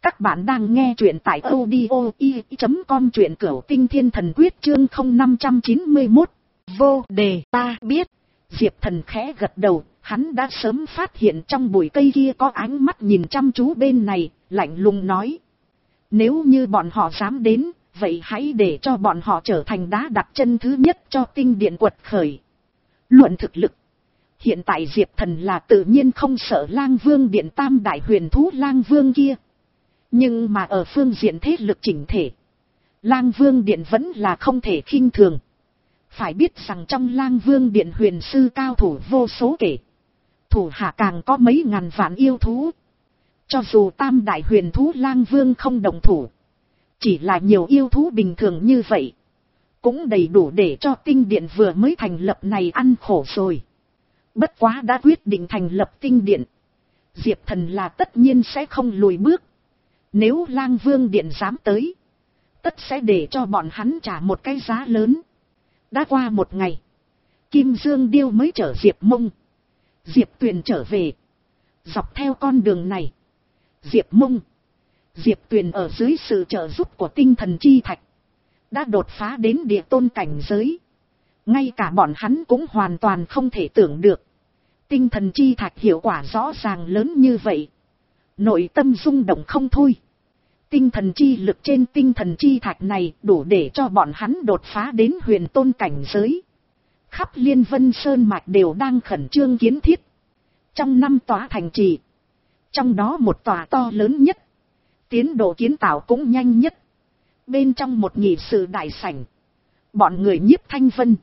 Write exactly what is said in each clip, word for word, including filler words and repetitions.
Các bạn đang nghe truyện tại audio i chấm com, truyện Cửu Tinh Thiên Thần Quyết chương không năm chín mốt. Vô đề, ta biết. Diệp Thần khẽ gật đầu, hắn đã sớm phát hiện trong bụi cây kia có ánh mắt nhìn chăm chú bên này, lạnh lùng nói. Nếu như bọn họ dám đến, vậy hãy để cho bọn họ trở thành đá đặt chân thứ nhất cho tinh điện quật khởi. Luận thực lực, hiện tại Diệp Thần là tự nhiên không sợ Lang Vương điện tam đại huyền thú Lang Vương kia. Nhưng mà ở phương diện thế lực chỉnh thể, Lang Vương điện vẫn là không thể khinh thường. Phải biết rằng trong Lang Vương điện huyền sư cao thủ vô số kể, thủ hạ càng có mấy ngàn vạn yêu thú. Cho dù tam đại huyền thú Lang Vương không đồng thủ, chỉ là nhiều yêu thú bình thường như vậy, cũng đầy đủ để cho tinh điện vừa mới thành lập này ăn khổ rồi. Bất quá đã quyết định thành lập tinh điện, Diệp Thần là tất nhiên sẽ không lùi bước. Nếu Lang Vương điện dám tới, tất sẽ để cho bọn hắn trả một cái giá lớn. Đã qua một ngày, Kim Dương Điêu mới chở Diệp Mông, Diệp Tuyền trở về. Dọc theo con đường này, Diệp Mông, Diệp Tuyền ở dưới sự trợ giúp của tinh thần chi thạch đã đột phá đến địa tôn cảnh giới. Ngay cả bọn hắn cũng hoàn toàn không thể tưởng được tinh thần chi thạch hiệu quả rõ ràng lớn như vậy. Nội tâm rung động không thôi. Tinh thần chi lực trên tinh thần chi thạch này đủ để cho bọn hắn đột phá đến huyền tôn cảnh giới. Khắp Liên Vân Sơn Mạch đều đang khẩn trương kiến thiết. Trong năm tòa thành trì, trong đó một tòa to lớn nhất, tiến độ kiến tạo cũng nhanh nhất. Bên trong một nghị sự đại sảnh, bọn người Nhiếp Thanh Vân,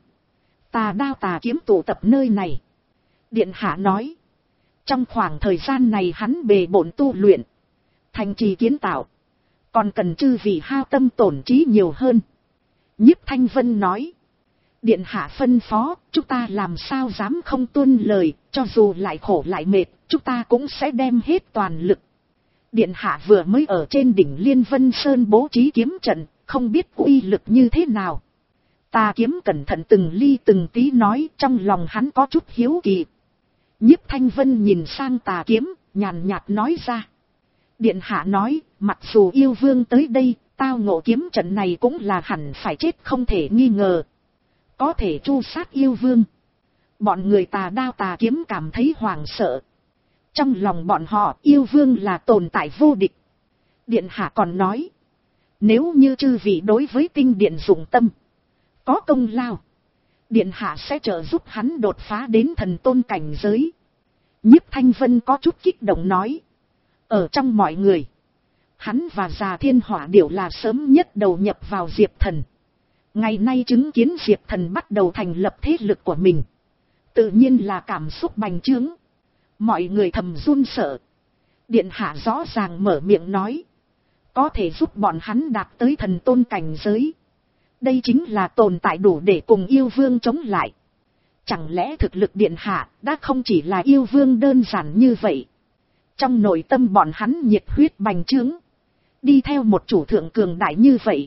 Tà Đao Tà Kiếm tụ tập nơi này. Điện hạ nói, trong khoảng thời gian này hắn bề bộn tu luyện, thành trì kiến tạo, còn cần chư vị hao tâm tổn trí nhiều hơn. Nhiếp Thanh Vân nói, điện hạ phân phó, chúng ta làm sao dám không tuân lời, cho dù lại khổ lại mệt, chúng ta cũng sẽ đem hết toàn lực. Điện hạ vừa mới ở trên đỉnh Liên Vân Sơn bố trí kiếm trận, không biết uy lực như thế nào. Tà Kiếm cẩn thận từng ly từng tí nói, trong lòng hắn có chút hiếu kỳ. Nhiếp Thanh Vân nhìn sang Tà Kiếm, nhàn nhạt nói ra. Điện hạ nói, mặc dù yêu vương tới đây, tao ngộ kiếm trận này cũng là hẳn phải chết không thể nghi ngờ. Có thể tru sát yêu vương. Bọn người Tà Đao Tà Kiếm cảm thấy hoảng sợ. Trong lòng bọn họ, yêu vương là tồn tại vô địch. Điện hạ còn nói, nếu như chư vị đối với tinh điện dụng tâm, có công lao, điện hạ sẽ trợ giúp hắn đột phá đến thần tôn cảnh giới. Nhiếp Thanh Vân có chút kích động nói, ở trong mọi người, hắn và Già Thiên Hỏa Điểu là sớm nhất đầu nhập vào Diệp Thần. Ngày nay chứng kiến Diệp Thần bắt đầu thành lập thế lực của mình, tự nhiên là cảm xúc bành trướng. Mọi người thầm run sợ. Điện hạ rõ ràng mở miệng nói, có thể giúp bọn hắn đạt tới thần tôn cảnh giới. Đây chính là tồn tại đủ để cùng yêu vương chống lại. Chẳng lẽ thực lực điện hạ đã không chỉ là yêu vương đơn giản như vậy? Trong nội tâm bọn hắn nhiệt huyết bành trướng. Đi theo một chủ thượng cường đại như vậy,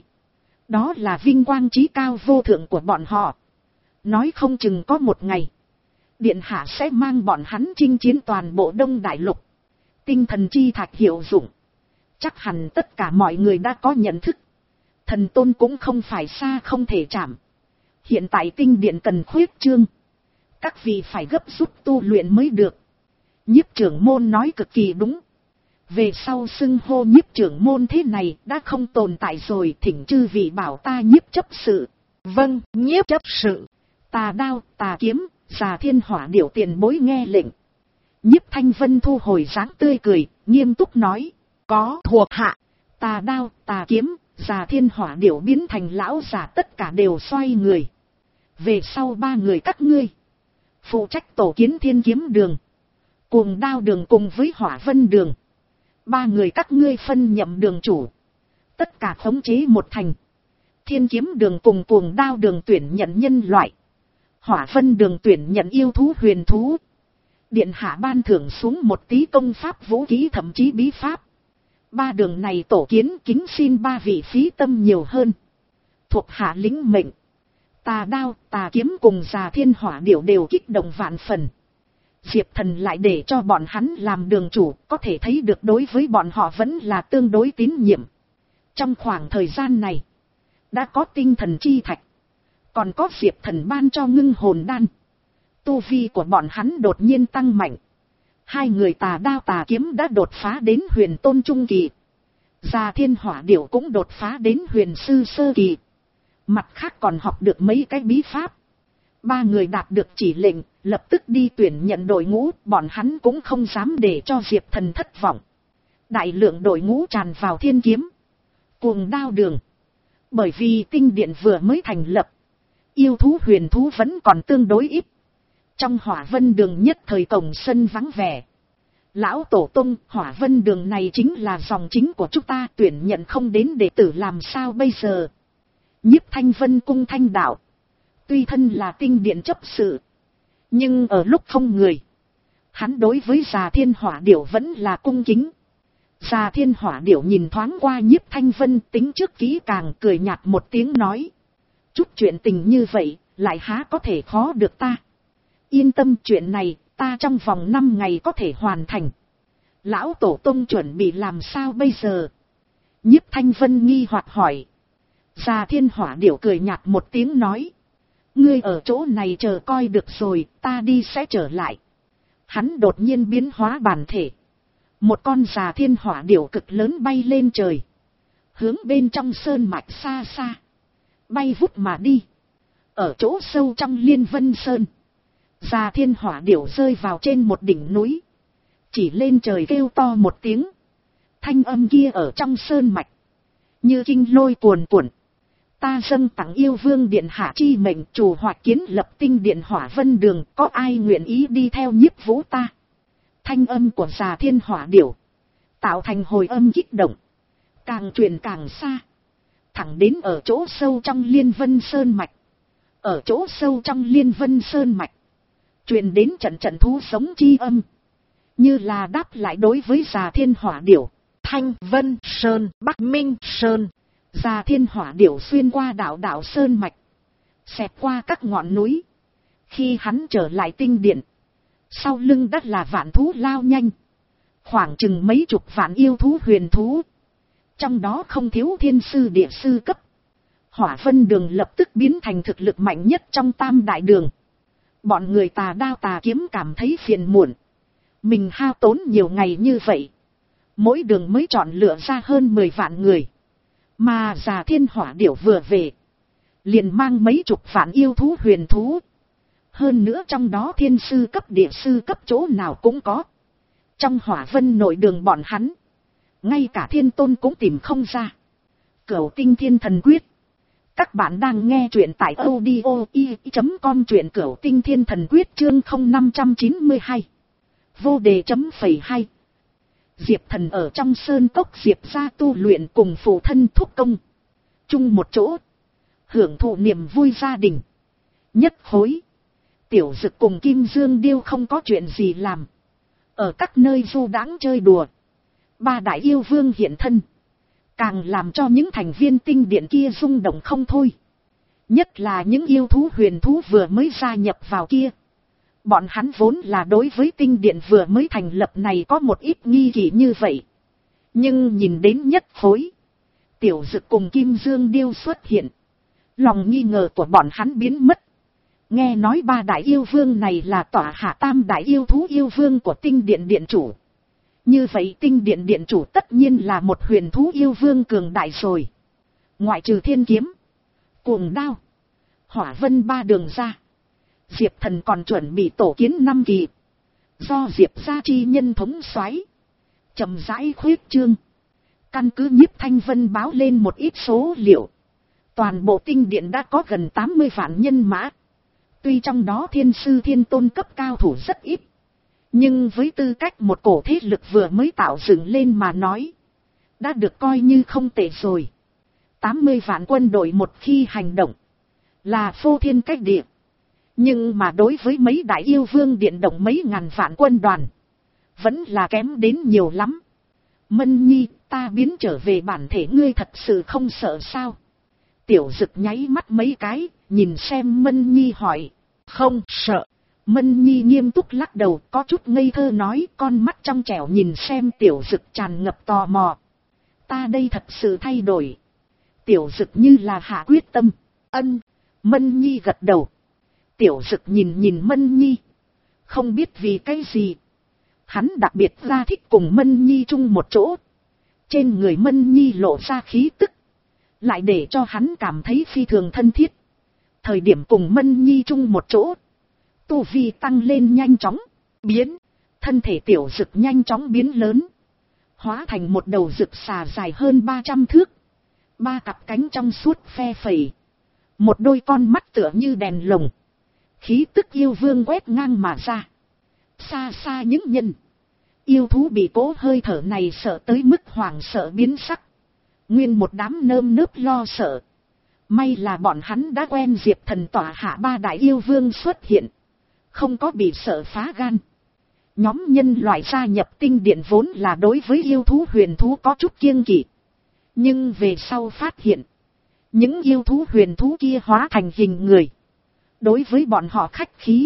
đó là vinh quang chí cao vô thượng của bọn họ. Nói không chừng có một ngày, điện hạ sẽ mang bọn hắn chinh chiến toàn bộ Đông Đại Lục. Tinh thần chi thạch hiệu dụng, chắc hẳn tất cả mọi người đã có nhận thức. Thần tôn cũng không phải xa không thể chạm. Hiện tại tinh điện cần khuyết trương, các vị phải gấp rút tu luyện mới được. Nhiếp trưởng môn nói cực kỳ đúng. Về sau xưng hô nhiếp trưởng môn thế này đã không tồn tại rồi, thỉnh chư vị bảo ta nhiếp chấp sự. Vâng, nhiếp chấp sự. Tà Đao Tà Kiếm, Già Thiên Hỏa Điểu tiền bối nghe lệnh. Nhiếp Thanh Vân thu hồi dáng tươi cười, nghiêm túc nói, có thuộc hạ. Tà Đao Tà Kiếm, Già Thiên Hỏa Điểu biến thành lão già tất cả đều xoay người. Về sau ba người các ngươi, phụ trách tổ kiến Thiên Kiếm Đường, Cuồng Đao Đường cùng với Hỏa Vân Đường. Ba người các ngươi phân nhậm đường chủ, tất cả khống chế một thành. Thiên Kiếm Đường cùng Cuồng Đao Đường tuyển nhận nhân loại, Hỏa Vân Đường tuyển nhận yêu thú huyền thú. Điện hạ ban thưởng xuống một tí công pháp vũ khí thậm chí bí pháp. Ba đường này tổ kiến, kính xin ba vị phí tâm nhiều hơn. Thuộc hạ lĩnh mệnh. Tà Đao Tà Kiếm cùng Già Thiên Hỏa Điểu đều kích động vạn phần. Diệp Thần lại để cho bọn hắn làm đường chủ, có thể thấy được đối với bọn họ vẫn là tương đối tín nhiệm. Trong khoảng thời gian này, đã có tinh thần chi thạch, còn có Diệp Thần ban cho ngưng hồn đan. Tu vi của bọn hắn đột nhiên tăng mạnh. Hai người tà đao tà kiếm đã đột phá đến huyền tôn trung kỳ. Già Thiên Hỏa Điểu cũng đột phá đến huyền sư sơ kỳ. Mặt khác còn học được mấy cái bí pháp. Ba người đạt được chỉ lệnh, lập tức đi tuyển nhận đội ngũ, bọn hắn cũng không dám để cho Diệp Thần thất vọng. Đại lượng đội ngũ tràn vào Thiên Kiếm, Cuồng Đao đường. Bởi vì tinh điện vừa mới thành lập, yêu thú huyền thú vẫn còn tương đối ít. Trong Hỏa Vân đường nhất thời cổng sân vắng vẻ. Lão Tổ Tông, Hỏa Vân đường này chính là dòng chính của chúng ta, tuyển nhận không đến đệ tử làm sao bây giờ? Nhiếp Thanh Vân cung thanh đạo. Tuy thân là tinh điện chấp sự, nhưng ở lúc không người, hắn đối với Già Thiên Hỏa Điểu vẫn là cung kính. Già Thiên Hỏa Điểu nhìn thoáng qua Nhiếp Thanh Vân, tính trước kỹ càng, cười nhạt một tiếng nói. Chút chuyện tình như vậy, lại há có thể khó được ta. Yên tâm, chuyện này, ta trong vòng năm ngày có thể hoàn thành. Lão Tổ Tông chuẩn bị làm sao bây giờ? Nhiếp Thanh Vân nghi hoặc hỏi. Già Thiên Hỏa Điểu cười nhạt một tiếng nói. Ngươi ở chỗ này chờ coi được rồi, ta đi sẽ trở lại. Hắn đột nhiên biến hóa bản thể. Một con Già Thiên Hỏa Điểu cực lớn bay lên trời. Hướng bên trong sơn mạch xa xa. Bay vút mà đi. Ở chỗ sâu trong Liên Vân Sơn, Già Thiên Hỏa Điểu rơi vào trên một đỉnh núi. Chỉ lên trời kêu to một tiếng. Thanh âm kia ở trong sơn mạch, như kinh lôi cuồn cuộn. Ta dâng tặng yêu vương điện hạ chi mệnh, chủ hoạch kiến lập tinh điện Hỏa Vân đường, có ai nguyện ý đi theo Nhiếp Vũ ta? Thanh âm của Già Thiên Hỏa Điểu tạo thành hồi âm kích động, càng truyền càng xa, thẳng đến ở chỗ sâu trong Liên Vân Sơn mạch. Ở chỗ sâu trong Liên Vân Sơn mạch, truyền đến trận trận thú sống chi âm, như là đáp lại đối với Già Thiên Hỏa Điểu. Thanh Vân Sơn, Bắc Minh Sơn. Già Thiên Hỏa Điểu xuyên qua đảo đảo sơn mạch, xẹt qua các ngọn núi. Khi hắn trở lại tinh điện, sau lưng đất là vạn thú lao nhanh, khoảng chừng mấy chục vạn yêu thú huyền thú, trong đó không thiếu thiên sư địa sư cấp. Hỏa Vân đường lập tức biến thành thực lực mạnh nhất trong tam đại đường. Bọn người tà đao tà kiếm cảm thấy phiền muộn. Mình hao tốn nhiều ngày như vậy, mỗi đường mới chọn lựa ra hơn mười vạn người. Mà Già Thiên Hỏa Điểu vừa về, liền mang mấy chục vạn yêu thú huyền thú. Hơn nữa trong đó thiên sư cấp địa sư cấp chỗ nào cũng có. Trong Hỏa Vân nội đường bọn hắn, ngay cả thiên tôn cũng tìm không ra. Cửu Tinh Thiên Thần Quyết. Các bạn đang nghe truyện tại audio i chấm com, truyện Cửu Tinh Thiên Thần Quyết chương không năm chín hai. Vô đề chấm phẩy hai. Diệp Thần ở trong sơn cốc Diệp gia tu luyện cùng phụ thân thúc công. Chung một chỗ, hưởng thụ niềm vui gia đình. Nhất khối, Tiểu Dực cùng Kim Dương Điêu không có chuyện gì làm, ở các nơi du đãng chơi đùa. Ba đại yêu vương hiện thân, càng làm cho những thành viên tinh điện kia rung động không thôi. Nhất là những yêu thú huyền thú vừa mới gia nhập vào kia. Bọn hắn vốn là đối với tinh điện vừa mới thành lập này có một ít nghi kỵ như vậy. Nhưng nhìn đến nhất khối, Tiểu Dực cùng Kim Dương Điêu xuất hiện, lòng nghi ngờ của bọn hắn biến mất. Nghe nói ba đại yêu vương này là tọa hạ tam đại yêu thú yêu vương của tinh điện điện chủ. Như vậy tinh điện điện chủ tất nhiên là một huyền thú yêu vương cường đại rồi. Ngoại trừ Thiên Kiếm, Cuồng Đao, Hỏa Vân ba đường ra, Diệp Thần còn chuẩn bị tổ kiến năm kỳ, do Diệp gia chi nhân thống soái, chậm rãi khuyết trương. Căn cứ Nhiếp Thanh Vân báo lên một ít số liệu, toàn bộ tinh điện đã có gần tám mươi vạn nhân mã. Tuy trong đó thiên sư thiên tôn cấp cao thủ rất ít, nhưng với tư cách một cổ thế lực vừa mới tạo dựng lên mà nói, đã được coi như không tệ rồi. tám mươi vạn quân đội một khi hành động, là phô thiên cách địa. Nhưng mà đối với mấy đại yêu vương điện động mấy ngàn vạn quân đoàn, vẫn là kém đến nhiều lắm. Mân Nhi, ta biến trở về bản thể ngươi thật sự không sợ sao? Tiểu Dực nháy mắt mấy cái, nhìn xem Mân Nhi hỏi. Không sợ. Mân Nhi nghiêm túc lắc đầu, có chút ngây thơ nói, con mắt trong trẻo nhìn xem Tiểu Dực tràn ngập tò mò. Ta đây thật sự thay đổi. Tiểu Dực như là hạ quyết tâm. Ân. Mân Nhi gật đầu. Tiểu Dực nhìn nhìn Mân Nhi. Không biết vì cái gì. Hắn đặc biệt ra thích cùng Mân Nhi chung một chỗ. Trên người Mân Nhi lộ ra khí tức. Lại để cho hắn cảm thấy phi thường thân thiết. Thời điểm cùng Mân Nhi chung một chỗ. Tu vi tăng lên nhanh chóng. Biến. Thân thể Tiểu Dực nhanh chóng biến lớn. Hóa thành một đầu rực xà dài hơn ba trăm thước. Ba cặp cánh trong suốt phe phẩy. Một đôi con mắt tựa như đèn lồng. Khí tức yêu vương quét ngang mà ra. Xa xa những nhân. Yêu thú bị cố hơi thở này sợ tới mức hoảng sợ biến sắc. Nguyên một đám nơm nớp lo sợ. May là bọn hắn đã quen Diệp Thần tỏa hạ ba đại yêu vương xuất hiện. Không có bị sợ phá gan. Nhóm nhân loại gia nhập tinh điện vốn là đối với yêu thú huyền thú có chút kiêng kỵ. Nhưng về sau phát hiện. Những yêu thú huyền thú kia hóa thành hình người. Đối với bọn họ khách khí.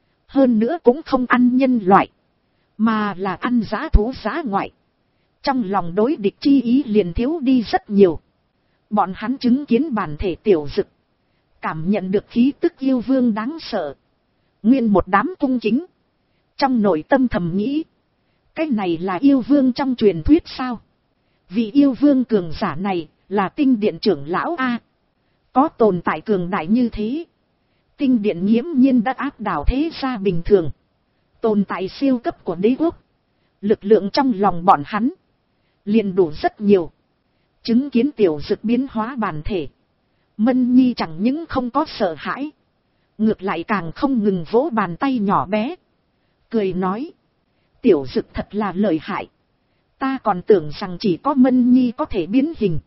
Hơn nữa cũng không ăn nhân loại. Mà là ăn dã thú dã ngoại. Trong lòng đối địch chi ý liền thiếu đi rất nhiều. Bọn hắn chứng kiến bản thể Tiểu Dực. Cảm nhận được khí tức yêu vương đáng sợ. Nguyên một đám cung kính. Trong nội tâm thầm nghĩ. Cái này là yêu vương trong truyền thuyết sao? Vì yêu vương cường giả này là tinh điện trưởng lão A. Có tồn tại cường đại như thế. Tinh điện nghiễm nhiên đã áp đảo thế gia bình thường. Tồn tại siêu cấp của đế quốc. Lực lượng trong lòng bọn hắn. Liền đủ rất nhiều. Chứng kiến Tiểu Dực biến hóa bản thể. Mân Nhi chẳng những không có sợ hãi. Ngược lại càng không ngừng vỗ bàn tay nhỏ bé. Cười nói. Tiểu Dực thật là lợi hại. Ta còn tưởng rằng chỉ có Mân Nhi có thể biến hình.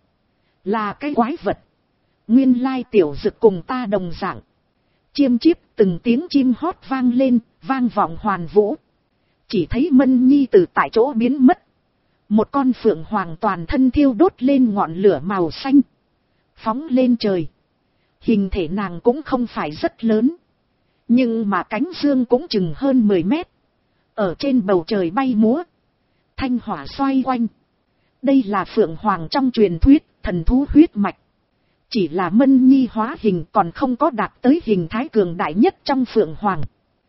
Là cái quái vật. Nguyên lai Tiểu Dực cùng ta đồng dạng. Chiêm chiếp từng tiếng chim hót vang lên, vang vọng hoàn vũ. Chỉ thấy Mân Nhi từ tại chỗ biến mất. Một con phượng hoàng toàn thân thiêu đốt lên ngọn lửa màu xanh. Phóng lên trời. Hình thể nàng cũng không phải rất lớn. Nhưng mà cánh dương cũng chừng hơn mười mét. Ở trên bầu trời bay múa. Thanh hỏa xoay quanh. Đây là phượng hoàng trong truyền thuyết, thần thú huyết mạch. Chỉ là Mân Nhi hóa hình còn không có đạt tới hình thái cường đại nhất trong phượng hoàng.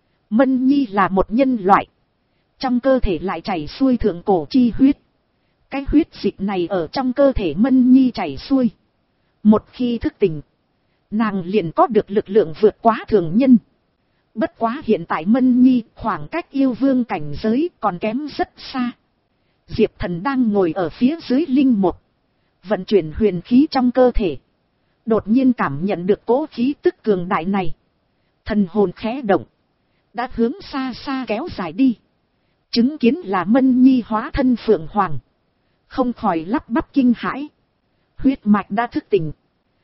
Mân Nhi là một nhân loại. Trong cơ thể lại chảy xuôi thượng cổ chi huyết. Cái huyết dịch này ở trong cơ thể Mân Nhi chảy xuôi. Một khi thức tỉnh, nàng liền có được lực lượng vượt quá thường nhân. Bất quá hiện tại Mân Nhi khoảng cách yêu vương cảnh giới còn kém rất xa. Diệp Thần đang ngồi ở phía dưới linh mục. Vận chuyển huyền khí trong cơ thể. Đột nhiên cảm nhận được cỗ khí tức cường đại này. Thần hồn khẽ động. Đã hướng xa xa kéo dài đi. Chứng kiến là Mân Nhi hóa thân phượng hoàng. Không khỏi lắp bắp kinh hãi. Huyết mạch đã thức tỉnh.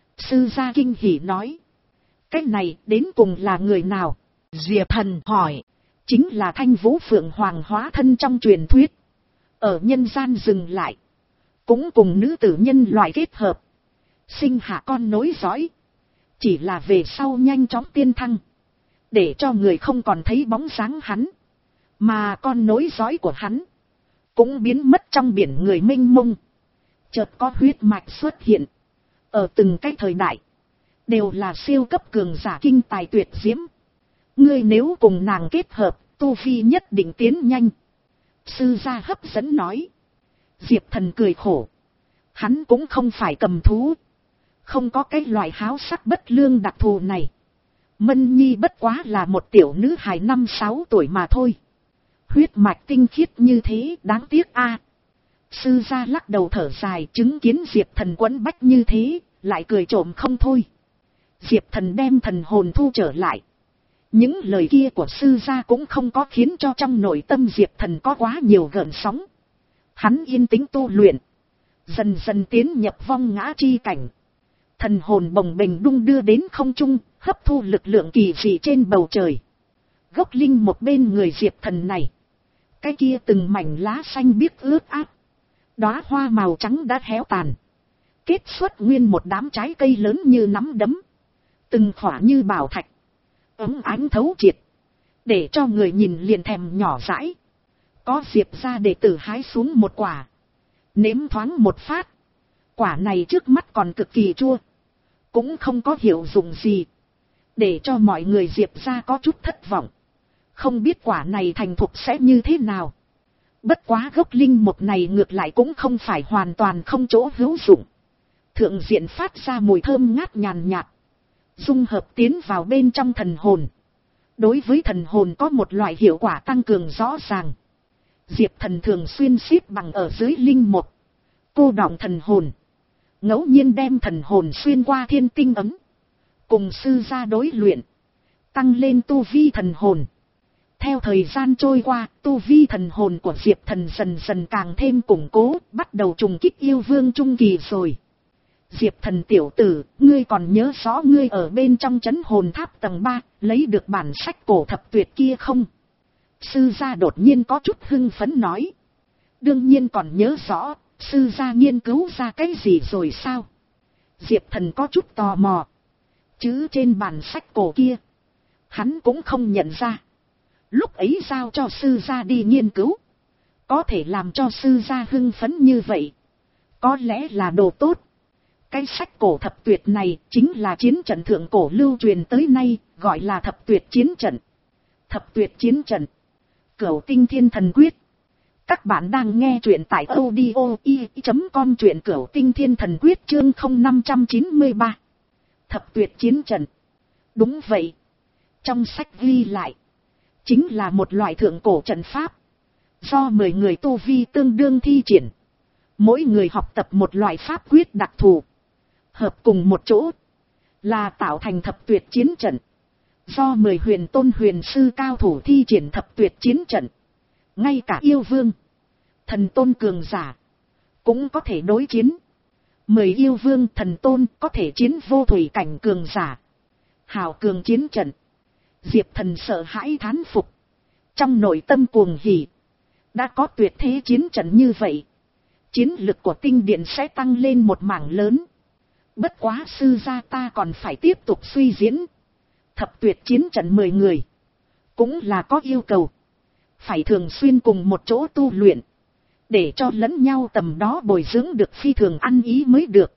Sư gia kinh hỉ nói. Cái này đến cùng là người nào? Diệp Thần hỏi. Chính là Thanh Vũ Phượng Hoàng hóa thân trong truyền thuyết. Ở nhân gian dừng lại. Cũng cùng nữ tử nhân loại kết hợp. Sinh hạ con nối dõi. Chỉ là về sau nhanh chóng tiên thăng. Để cho người không còn thấy bóng dáng hắn. Mà con nối dõi của hắn. Cũng biến mất trong biển người mênh mông. Chợt có huyết mạch xuất hiện. Ở từng cái thời đại. Đều là siêu cấp cường giả kinh tài tuyệt diễm. Ngươi nếu cùng nàng kết hợp. Tu vi nhất định tiến nhanh. Sư gia hấp dẫn nói. Diệp Thần cười khổ. Hắn cũng không phải cầm thú. Không có cái loại háo sắc bất lương đặc thù này. Mân Nhi bất quá là một tiểu nữ hài năm sáu tuổi mà thôi. Huyết mạch tinh khiết như thế đáng tiếc a. Sư gia lắc đầu thở dài, chứng kiến Diệp Thần quấn bách như thế, lại cười trộm không thôi. Diệp Thần đem thần hồn thu trở lại. Những lời kia của sư gia cũng không có khiến cho trong nội tâm Diệp Thần có quá nhiều gợn sóng. Hắn yên tĩnh tu luyện. Dần dần tiến nhập vong ngã chi cảnh. Thần hồn bồng bềnh đung đưa đến không trung, hấp thu lực lượng kỳ dị trên bầu trời. Gốc linh một bên người Diệp Thần này. Cái kia từng mảnh lá xanh biếc ướt át. Đóa hoa màu trắng đã héo tàn. Kết xuất nguyên một đám trái cây lớn như nắm đấm. Từng khỏa như bảo thạch. Ấm ánh thấu triệt. để cho người nhìn liền thèm nhỏ dãi. Có Diệp gia đệ tử hái xuống một quả, nếm thoáng một phát, quả này trước mắt còn cực kỳ chua, cũng không có hiệu dụng gì, để cho mọi người Diệp gia có chút thất vọng. Không biết quả này thành thục sẽ như thế nào. Bất quá gốc linh mục này ngược lại cũng không phải hoàn toàn không chỗ hữu dụng. Thượng diện phát ra mùi thơm ngát nhàn nhạt, dung hợp tiến vào bên trong thần hồn. Đối với thần hồn có một loại hiệu quả tăng cường rõ ràng. Diệp Thần thường xuyên xếp bằng ở dưới linh mục, cô đọng thần hồn, ngẫu nhiên đem thần hồn xuyên qua thiên tinh ấm, cùng sư gia đối luyện, tăng lên tu vi thần hồn. Theo thời gian trôi qua, tu vi thần hồn của Diệp Thần dần dần càng thêm củng cố, bắt đầu trùng kích yêu vương trung kỳ rồi. Diệp Thần tiểu tử, ngươi còn nhớ rõ ngươi ở bên trong trấn hồn tháp tầng ba, lấy được bản sách cổ thập tuyệt kia không? Sư gia đột nhiên có chút hưng phấn nói. Đương nhiên còn nhớ rõ, sư gia nghiên cứu ra cái gì rồi sao? Diệp Thần có chút tò mò. Chứ trên bản sách cổ kia, hắn cũng không nhận ra. Lúc ấy giao cho sư gia đi nghiên cứu, có thể làm cho sư gia hưng phấn như vậy, có lẽ là đồ tốt. Cái sách cổ thập tuyệt này chính là chiến trận thượng cổ lưu truyền tới nay, gọi là thập tuyệt chiến trận. Thập tuyệt chiến trận, Cửu Tinh Thiên Thần Quyết. Các bạn đang nghe truyện tại audio i chấm com, truyện Cửu Tinh Thiên Thần Quyết chương không năm chín ba. Thập tuyệt chiến trận. Đúng vậy. Trong sách ghi lại, chính là một loại thượng cổ trận pháp, do mười người tu vi tương đương thi triển. Mỗi người học tập một loại pháp quyết đặc thù, hợp cùng một chỗ, là tạo thành thập tuyệt chiến trận. Do mười huyền tôn huyền sư cao thủ thi triển thập tuyệt chiến trận. Ngay cả yêu vương, thần tôn cường giả, cũng có thể đối chiến. Mười yêu vương thần tôn có thể chiến vô thủy cảnh cường giả. Hào cường chiến trận. Diệp Thần sợ hãi thán phục, trong nội tâm cuồng hỉ. Đã có tuyệt thế chiến trận như vậy, chiến lực của tinh điện sẽ tăng lên một mảng lớn. Bất quá sư gia ta còn phải tiếp tục suy diễn. Thập tuyệt chiến trận mười người, cũng là có yêu cầu. Phải thường xuyên cùng một chỗ tu luyện, để cho lẫn nhau tầm đó bồi dưỡng được phi thường ăn ý mới được.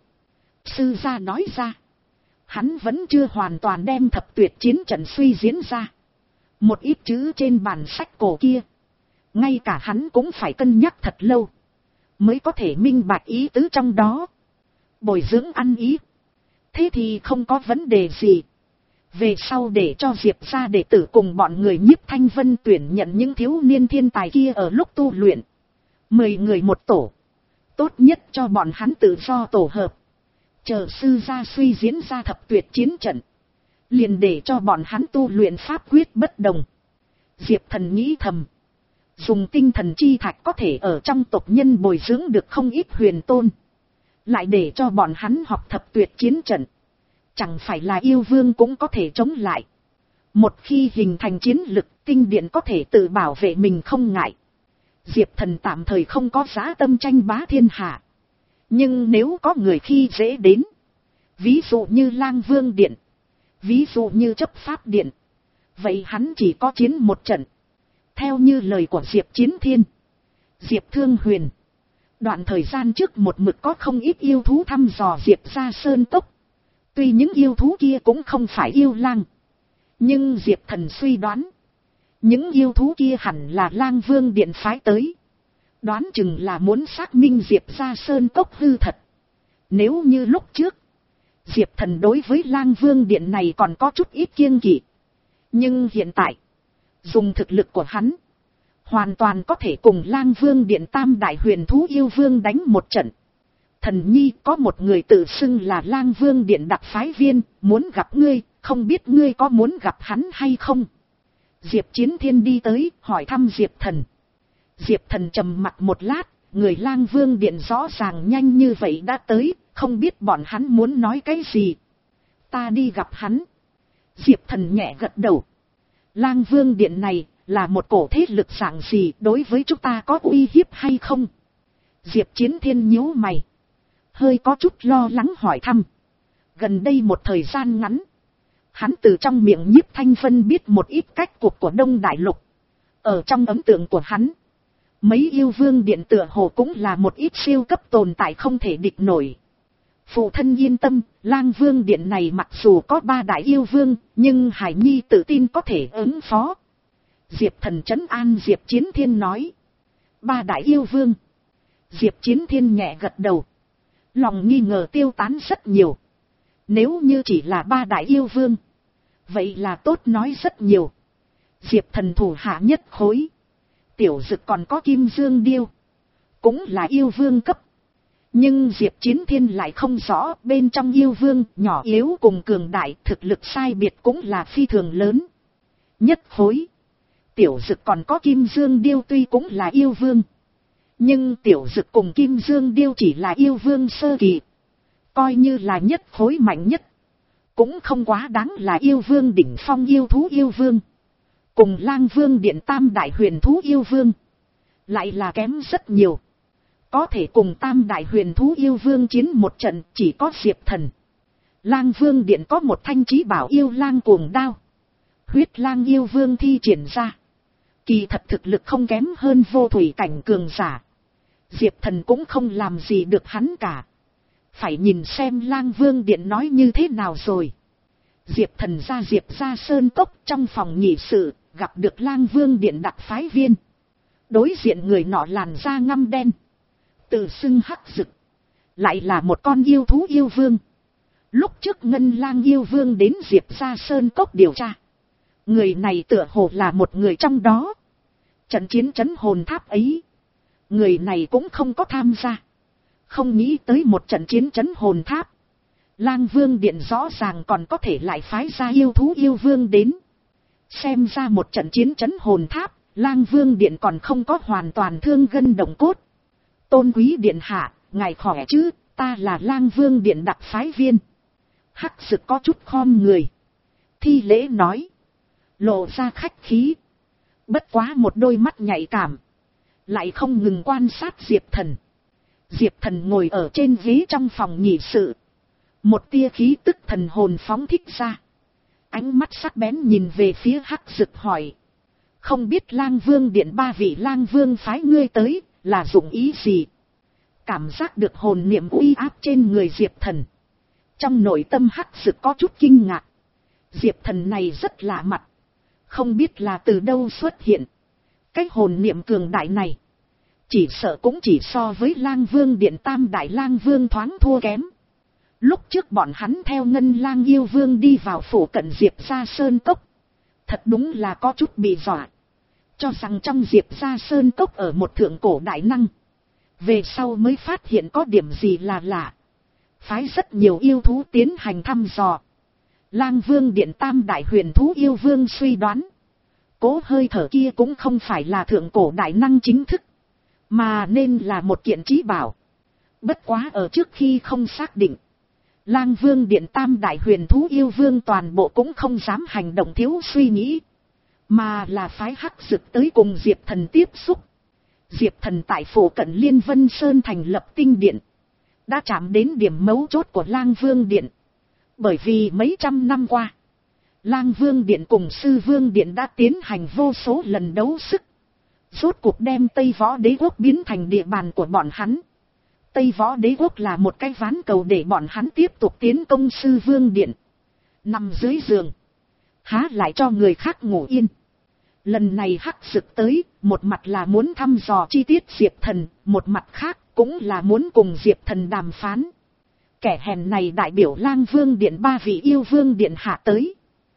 Sư gia nói ra, hắn vẫn chưa hoàn toàn đem thập tuyệt chiến trận suy diễn ra. Một ít chữ trên bản sách cổ kia, ngay cả hắn cũng phải cân nhắc thật lâu, mới có thể minh bạch ý tứ trong đó. Bồi dưỡng ăn ý, thế thì không có vấn đề gì. Về sau để cho Diệp gia đệ tử cùng bọn người Nhiếp Thanh Vân tuyển nhận những thiếu niên thiên tài kia ở lúc tu luyện. Mười người một tổ, tốt nhất cho bọn hắn tự do tổ hợp. Chờ sư gia suy diễn ra thập tuyệt chiến trận, liền để cho bọn hắn tu luyện pháp quyết bất đồng. Diệp Thần nghĩ thầm, dùng tinh thần chi thạch có thể ở trong tộc nhân bồi dưỡng được không ít huyền tôn, lại để cho bọn hắn học thập tuyệt chiến trận, chẳng phải là yêu vương cũng có thể chống lại. Một khi hình thành chiến lực, tinh điện có thể tự bảo vệ mình không ngại. Diệp Thần tạm thời không có dã tâm tranh bá thiên hạ, nhưng nếu có người khi dễ đến, ví dụ như Lang Vương Điện, ví dụ như chấp pháp điện, vậy hắn chỉ có chiến một trận. Theo như lời của Diệp Chiến Thiên, Diệp Thương Huyền, đoạn thời gian trước một mực có không ít yêu thú thăm dò Diệp gia sơn cốc. Tuy những yêu thú kia cũng không phải yêu lang, nhưng Diệp Thần suy đoán, những yêu thú kia hẳn là Lang Vương Điện phái tới. Đoán chừng là muốn xác minh Diệp gia sơn cốc hư thật. Nếu như lúc trước, Diệp Thần đối với Lang Vương Điện này còn có chút ít kiêng kỵ, nhưng hiện tại, dùng thực lực của hắn, hoàn toàn có thể cùng Lang Vương Điện tam đại huyền thú yêu vương đánh một trận. Thần nhi, có một người tự xưng là Lang Vương Điện đặc phái viên, muốn gặp ngươi, không biết ngươi có muốn gặp hắn hay không? Diệp Chiến Thiên đi tới, hỏi thăm Diệp Thần. Diệp Thần trầm mặt một lát, người Lang Vương Điện rõ ràng nhanh như vậy đã tới, không biết bọn hắn muốn nói cái gì. Ta đi gặp hắn. Diệp Thần nhẹ gật đầu. Lang Vương Điện này là một cổ thế lực dạng gì, đối với chúng ta có uy hiếp hay không? Diệp Chiến Thiên nhíu mày, hơi có chút lo lắng hỏi thăm. Gần đây một thời gian ngắn, Hắn từ trong miệng Nhiếp Thanh Vân biết một ít cách cuộc của Đông Đại Lục. Ở trong ấn tượng của hắn, mấy yêu vương điện tựa hồ cũng là một ít siêu cấp tồn tại không thể địch nổi. Phụ thân yên tâm, Lang Vương điện này mặc dù có ba đại yêu vương, nhưng Hải Nhi tự tin có thể ứng phó. Diệp Thần trấn an Diệp Chiến Thiên nói. Ba đại yêu vương. Diệp Chiến Thiên nhẹ gật đầu. Lòng nghi ngờ tiêu tán rất nhiều. Nếu như chỉ là ba đại yêu vương, vậy là tốt nói rất nhiều. Diệp Thần thủ hạ nhất khối. Tiểu Dực còn có Kim Dương Điêu, cũng là yêu vương cấp. Nhưng Diệp Chiến Thiên lại không rõ bên trong yêu vương nhỏ yếu cùng cường đại thực lực sai biệt cũng là phi thường lớn. Nhất khối. Tiểu Dực còn có Kim Dương Điêu tuy cũng là yêu vương, nhưng Tiểu Dực cùng Kim Dương Điêu chỉ là yêu vương sơ kỳ. Coi như là nhất khối mạnh nhất, cũng không quá đáng là yêu vương đỉnh phong yêu thú yêu vương. Cùng Lang Vương điện tam đại huyền thú yêu vương, lại là kém rất nhiều. Có thể cùng tam đại huyền thú yêu vương chiến một trận chỉ có Diệp Thần. Lang Vương điện có một thanh chí bảo yêu lang cuồng đao. Huyết lang yêu vương thi triển ra. Kỳ thật thực lực không kém hơn vô thủy cảnh cường giả. Diệp Thần cũng không làm gì được hắn cả. Phải nhìn xem Lang Vương điện nói như thế nào rồi. Diệp Thần ra Diệp ra sơn cốc trong phòng nghị sự, gặp được Lang Vương điện đặc phái viên. Đối diện người nọ làn da ngăm đen, tự xưng Hắc Dực, lại là một con yêu thú yêu vương. Lúc trước Ngân Lang yêu vương đến Diệp ra sơn cốc điều tra, người này tựa hồ là một người trong đó. Trận chiến trấn hồn tháp ấy, người này cũng không có tham gia. Không nghĩ tới một trận chiến trấn hồn tháp, Lang Vương điện rõ ràng còn có thể lại phái ra yêu thú yêu vương đến. Xem ra một trận chiến trấn hồn tháp, Lang Vương điện còn không có hoàn toàn thương gân động cốt. Tôn quý điện hạ, ngài khỏe chứ, ta là Lang Vương điện đặc phái viên. Hắc Dực có chút khom người, thi lễ nói, lộ ra khách khí. Bất quá một đôi mắt nhạy cảm, lại không ngừng quan sát Diệp Thần. Diệp Thần ngồi ở trên ghế trong phòng nghị sự, một tia khí tức thần hồn phóng thích ra. Ánh mắt sắc bén nhìn về phía Hắc Dực hỏi, không biết Lang Vương điện ba vị Lang Vương phái ngươi tới là dụng ý gì? Cảm giác được hồn niệm uy áp trên người Diệp Thần, trong nội tâm Hắc Dực có chút kinh ngạc. Diệp Thần này rất lạ mặt, không biết là từ đâu xuất hiện. Cái hồn niệm cường đại này, chỉ sợ cũng chỉ so với Lang Vương điện tam đại Lang Vương thoáng thua kém. Lúc trước bọn hắn theo Ngân Lang yêu vương đi vào phủ cận Diệp ra sơn cốc, thật đúng là có chút bị dọa, cho rằng trong Diệp ra sơn cốc ở một thượng cổ đại năng. Về sau mới phát hiện có điểm gì là lạ, phái rất nhiều yêu thú tiến hành thăm dò. Lang Vương điện tam đại huyền thú yêu vương suy đoán, cố hơi thở kia cũng không phải là thượng cổ đại năng chính thức, mà nên là một kiện chí bảo. Bất quá ở trước khi không xác định, Lang Vương điện tam đại huyền thú yêu vương toàn bộ cũng không dám hành động thiếu suy nghĩ, mà là phái Hắc Dực tới cùng Diệp Thần tiếp xúc. Diệp Thần tại phủ cận Liên Vân Sơn thành lập tinh điện, đã chạm đến điểm mấu chốt của Lang Vương điện. Bởi vì mấy trăm năm qua, Lang Vương điện cùng Sư Vương điện đã tiến hành vô số lần đấu sức, rốt cuộc đem Tây Võ Đế quốc biến thành địa bàn của bọn hắn. Tây Võ Đế quốc là một cái ván cầu để bọn hắn tiếp tục tiến công Sư Vương điện. Nằm dưới giường, há lại cho người khác ngủ yên. Lần này Hắc Dực tới, một mặt là muốn thăm dò chi tiết Diệp Thần, một mặt khác cũng là muốn cùng Diệp Thần đàm phán. Kẻ hèn này đại biểu Lang Vương điện ba vị yêu vương điện hạ tới,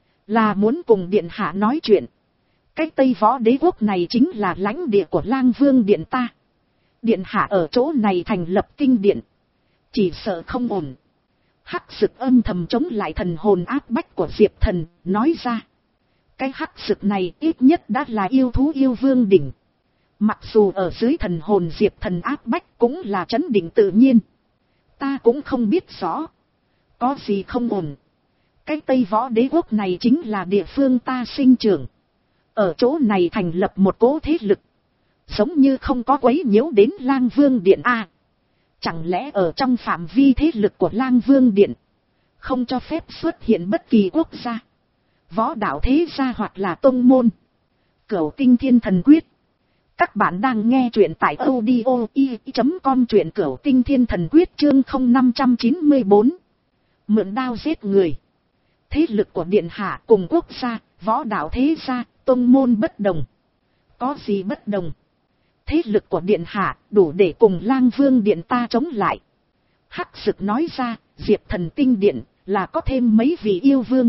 là muốn cùng điện hạ nói chuyện. Cái Tây Võ Đế quốc này chính là lãnh địa của Lang Vương điện ta. Điện hạ ở chỗ này thành lập tinh điện, chỉ sợ không ổn. Hắc Dực âm thầm chống lại thần hồn áp bách của Diệp Thần, nói ra. Cái Hắc Dực này ít nhất đã là yêu thú yêu vương đỉnh. Mặc dù ở dưới thần hồn Diệp Thần áp bách cũng là trấn định tự nhiên. Ta cũng không biết rõ, có gì không ổn. Cái Tây Võ Đế quốc này chính là địa phương ta sinh trưởng, ở chỗ này thành lập một cố thế lực, giống như không có quấy nhiễu đến Lang Vương điện a. Chẳng lẽ ở trong phạm vi thế lực của Lang Vương điện, không cho phép xuất hiện bất kỳ quốc gia, võ đạo thế gia hoặc là tông môn. Cửu Tinh Thiên Thần Quyết. Các bạn đang nghe truyện tại audio i chấm com, truyện Cửu Tinh Thiên Thần Quyết chương không năm chín bốn. Mượn đao giết người. Thế lực của điện hạ cùng quốc gia, võ đạo thế gia, tông môn bất đồng. Có gì bất đồng? Thế lực của điện hạ đủ để cùng Lang Vương điện ta chống lại. Hắc Sực nói ra, Diệp Thần Tinh Điện là có thêm mấy vị yêu vương.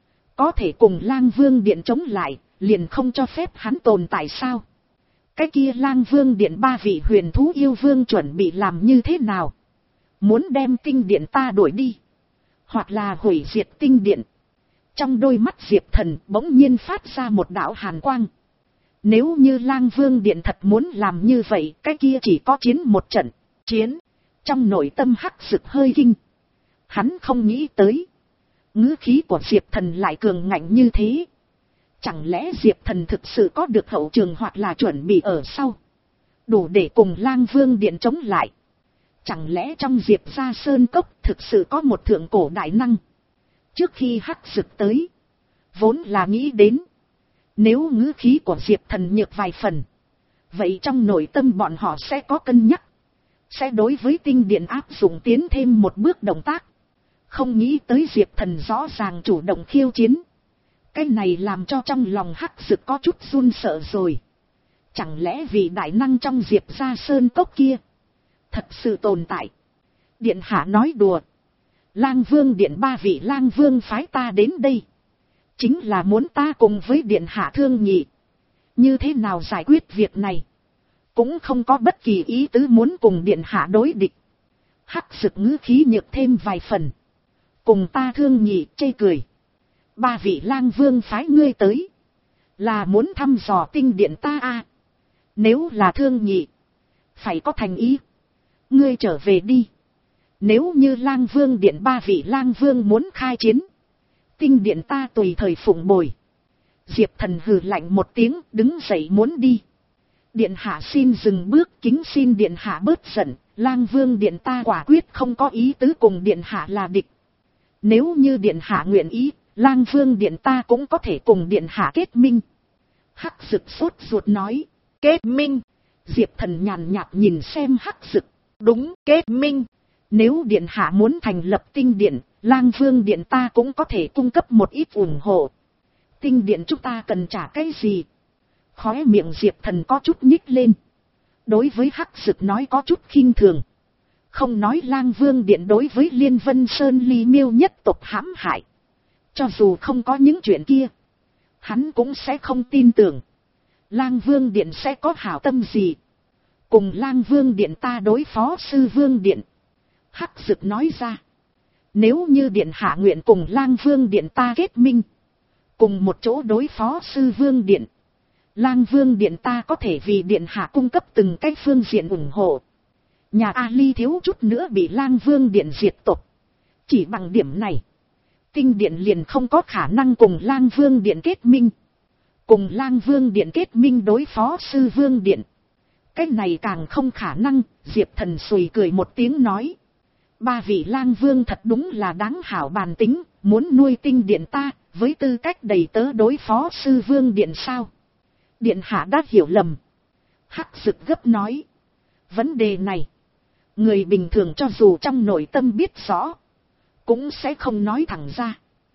Có thể cùng Lang Vương điện chống lại, liền không cho phép hắn tồn tại sao? Cái kia Lang Vương điện ba vị huyền thú yêu vương chuẩn bị làm như thế nào? Muốn đem tinh điện ta đuổi đi, hoặc là hủy diệt tinh điện. Trong đôi mắt Diệp Thần bỗng nhiên phát ra một đạo hàn quang. Nếu như Lang Vương điện thật muốn làm như vậy, cái kia chỉ có chiến một trận. Chiến. Trong nội tâm Hắc Sực hơi kinh. Hắn không nghĩ tới, ngữ khí của Diệp Thần lại cường ngạnh như thế. Chẳng lẽ Diệp Thần thực sự có được hậu trường hoặc là chuẩn bị ở sau, đủ để cùng Lang Vương điện chống lại? Chẳng lẽ trong Diệp gia sơn cốc thực sự có một thượng cổ đại năng? Trước khi Hắc Sực tới, vốn là nghĩ đến, nếu ngữ khí của Diệp Thần nhược vài phần, vậy trong nội tâm bọn họ sẽ có cân nhắc, sẽ đối với tinh điện áp dụng tiến thêm một bước động tác. Không nghĩ tới Diệp Thần rõ ràng chủ động khiêu chiến. Cái này làm cho trong lòng Hắc Sực có chút run sợ rồi. Chẳng lẽ vì đại năng trong Diệp gia sơn cốc kia thật sự tồn tại? Điện hạ nói đùa. Lang Vương điện ba vị Lang Vương phái ta đến đây, chính là muốn ta cùng với điện hạ thương nghị như thế nào giải quyết việc này. Cũng không có bất kỳ ý tứ muốn cùng điện hạ đối địch. Hắc Sực ngữ khí nhược thêm vài phần. Cùng ta thương nghị, chê cười. Ba vị Lang Vương phái ngươi tới, là muốn thăm dò tinh điện ta à? Nếu là thương nghị, phải có thành ý. Ngươi trở về đi. Nếu như Lang Vương điện ba vị Lang Vương muốn khai chiến, tinh điện ta tùy thời phụng bồi. Diệp Thần hừ lạnh một tiếng, đứng dậy muốn đi. Điện hạ xin dừng bước, kính xin điện hạ bớt giận. Lang Vương điện ta quả quyết không có ý tứ cùng điện hạ là địch. Nếu như điện hạ nguyện ý, Lang Vương điện ta cũng có thể cùng điện hạ kết minh. Hắc Sực sốt ruột nói. Kết minh? Diệp Thần nhàn nhạt nhìn xem Hắc Sực. Đúng, kết minh. Nếu điện hạ muốn thành lập tinh điện, Lang Vương điện ta cũng có thể cung cấp một ít ủng hộ. Tinh điện chúng ta cần trả cái gì? Khóe miệng Diệp Thần có chút nhích lên. Đối với Hắc Sực nói có chút khinh thường. Không nói Lang Vương điện đối với Liên Vân Sơn Ly Miêu nhất tộc hãm hại, cho dù không có những chuyện kia, hắn cũng sẽ không tin tưởng Lang Vương điện sẽ có hảo tâm gì cùng Lang Vương điện ta đối phó Sư Vương điện. Hắc Sực nói ra, nếu như điện hạ nguyện cùng Lang Vương điện ta kết minh, cùng một chỗ đối phó Sư Vương điện, Lang Vương điện ta có thể vì điện hạ cung cấp từng cái phương diện ủng hộ. Nhà Ali thiếu chút nữa bị Lang Vương điện diệt tộc. Chỉ bằng điểm này, tinh điện liền không có khả năng cùng Lang Vương điện kết minh. Cùng Lang Vương điện kết minh đối phó Sư Vương điện, cái này càng không khả năng. Diệp Thần sùi cười một tiếng nói, ba vị Lang Vương thật đúng là đáng hảo bàn tính, muốn nuôi tinh điện ta, với tư cách đầy tớ đối phó Sư Vương điện sao? Điện hạ đã hiểu lầm. Hắc Sực gấp nói, vấn đề này, người bình thường cho dù trong nội tâm biết rõ, cũng sẽ không nói thẳng ra.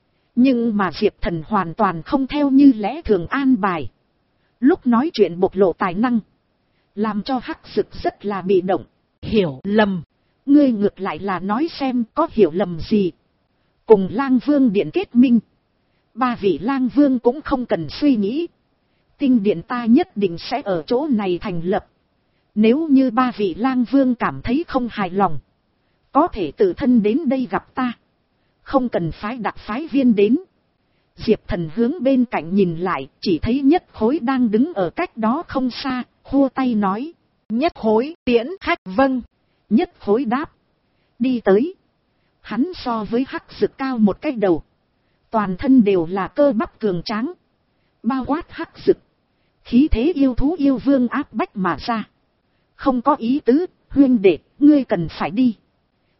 Nhưng mà Diệp Thần hoàn toàn không theo như lẽ thường an bài. Lúc nói chuyện bộc lộ tài năng, làm cho Hắc Sực rất là bị động. Hiểu lầm? Ngươi ngược lại là nói xem có hiểu lầm gì. Cùng Lang Vương điện kết minh, ba vị Lang Vương cũng không cần suy nghĩ. Tinh điện ta nhất định sẽ ở chỗ này thành lập. Nếu như ba vị Lang Vương cảm thấy không hài lòng, có thể tự thân đến đây gặp ta, không cần phái đặc phái viên đến. Diệp Thần hướng bên cạnh nhìn lại, chỉ thấy Nhất Khối đang đứng ở cách đó không xa, khua tay nói, Nhất Khối tiễn khách. Vâng. Nhất Khối đáp, đi tới. Hắn so với Hắc Sực cao một cái đầu, toàn thân đều là cơ bắp cường tráng, bao quát Hắc Sực, khí thế yêu thú yêu vương áp bách mà ra. Không có ý tứ, huynh đệ, ngươi cần phải đi.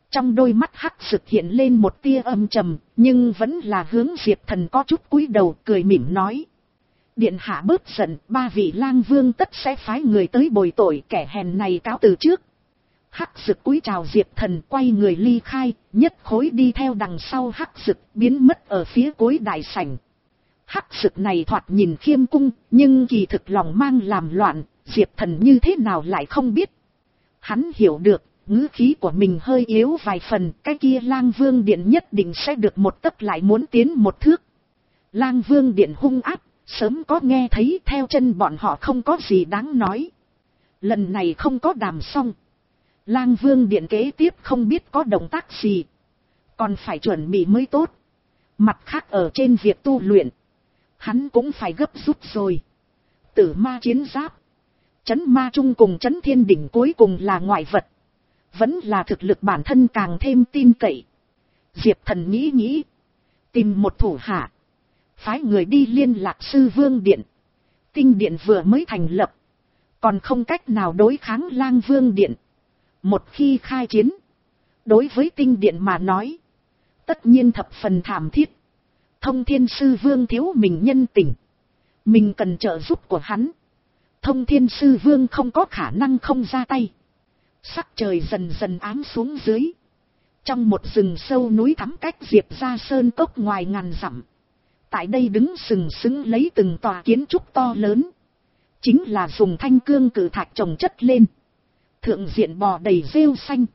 Trong đôi mắt hắc sực hiện lên một tia âm trầm, nhưng vẫn là hướng Diệp Thần có chút cúi đầu cười mỉm nói. Điện hạ bớt giận, ba vị lang vương tất sẽ phái người tới bồi tội kẻ hèn này cáo từ trước. Hắc sực cúi chào Diệp Thần, quay người ly khai, nhất khối đi theo đằng sau hắc sực, biến mất ở phía cuối đại sảnh. Hắc sực này thoạt nhìn khiêm cung, nhưng kỳ thực lòng mang làm loạn, Diệp Thần như thế nào lại không biết. Hắn hiểu được, ngữ khí của mình hơi yếu vài phần, cái kia lang vương điện nhất định sẽ được một tấc lại muốn tiến một thước. Lang vương điện hung ác, sớm có nghe thấy, theo chân bọn họ không có gì đáng nói. Lần này không có đàm xong. Lang vương điện kế tiếp không biết có động tác gì, còn phải chuẩn bị mới tốt. Mặt khác ở trên việc tu luyện, hắn cũng phải gấp rút rồi. Tử ma chiến giáp, chấn ma trung cùng chấn thiên đỉnh cuối cùng là ngoại vật, vẫn là thực lực bản thân càng thêm tin cậy. Diệp Thần nghĩ nghĩ, tìm một thủ hạ, phái người đi liên lạc sư vương điện. Tinh điện vừa mới thành lập, còn không cách nào đối kháng lang vương điện. Một khi khai chiến, đối với tinh điện mà nói, tất nhiên thập phần thảm thiết. Thông thiên sư vương thiếu mình nhân tình, mình cần trợ giúp của hắn. Thông thiên sư vương không có khả năng không ra tay. Sắc trời dần dần ám xuống dưới. Trong một rừng sâu núi thắm cách Diệp ra sơn cốc ngoài ngàn dặm, tại đây đứng sừng sững lấy từng tòa kiến trúc to lớn, chính là dùng thanh cương cử thạch trồng chất lên. Thượng diện bò đầy rêu xanh,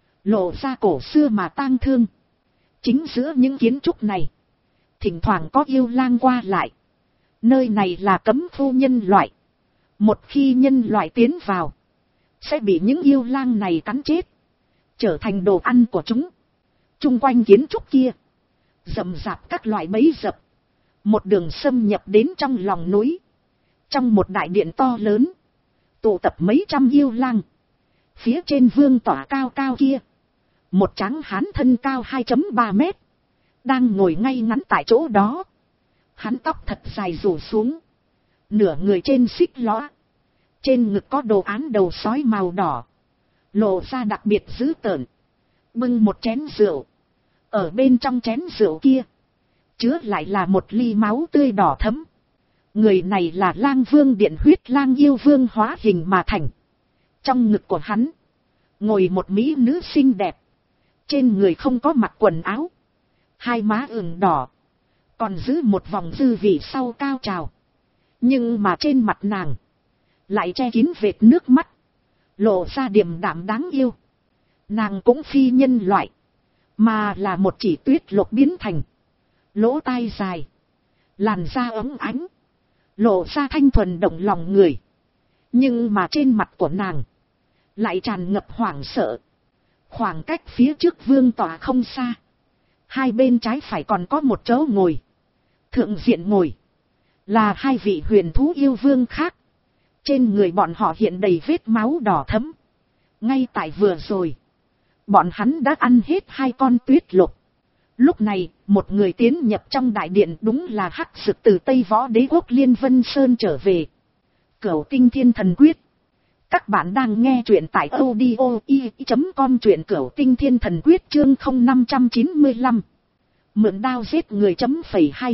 lộ ra cổ xưa mà tang thương. Chính giữa những kiến trúc này, thỉnh thoảng có yêu lang qua lại. Nơi này là cấm khu nhân loại. Một khi nhân loại tiến vào, sẽ bị những yêu lang này cắn chết, trở thành đồ ăn của chúng. Trung quanh kiến trúc kia, rậm rạp các loại bẫy dập, một đường xâm nhập đến trong lòng núi. Trong một đại điện to lớn, tụ tập mấy trăm yêu lang. Phía trên vương tỏa cao cao kia, một tráng hán thân cao hai phẩy ba mét, đang ngồi ngay ngắn tại chỗ đó. Hắn tóc thật dài rủ xuống, nửa người trên xích lõa, trên ngực có đồ án đầu sói màu đỏ, lộ ra đặc biệt dữ tợn. Bưng một chén rượu, ở bên trong chén rượu kia, chứa lại là một ly máu tươi đỏ thẫm. Người này là lang vương điện huyết lang yêu vương hóa hình mà thành. Trong ngực của hắn, ngồi một mỹ nữ xinh đẹp, trên người không có mặc quần áo, hai má ửng đỏ, còn giữ một vòng dư vị sau cao trào. Nhưng mà trên mặt nàng, lại che kín vệt nước mắt, lộ ra điềm đạm đáng yêu. Nàng cũng phi nhân loại, mà là một chỉ tuyết lộc biến thành. Lỗ tai dài, làn da ấm ánh, lộ ra thanh thuần động lòng người. Nhưng mà trên mặt của nàng, lại tràn ngập hoảng sợ. Khoảng cách phía trước vương tỏa không xa, hai bên trái phải còn có một chỗ ngồi. Thượng diện ngồi là hai vị huyền thú yêu vương khác. Trên người bọn họ hiện đầy vết máu đỏ thẫm. Ngay tại vừa rồi, bọn hắn đã ăn hết hai con tuyết lộc. Lúc này, một người tiến nhập trong đại điện, đúng là hắc sực từ Tây Võ Đế quốc Liên Vân Sơn trở về. Cửu Tinh Thiên Thần Quyết. Các bạn đang nghe truyện tại audio i chấm com, truyện Cửu Tinh Thiên Thần Quyết chương không năm chín lăm. Mượn đao giết người chấm phẩy hai.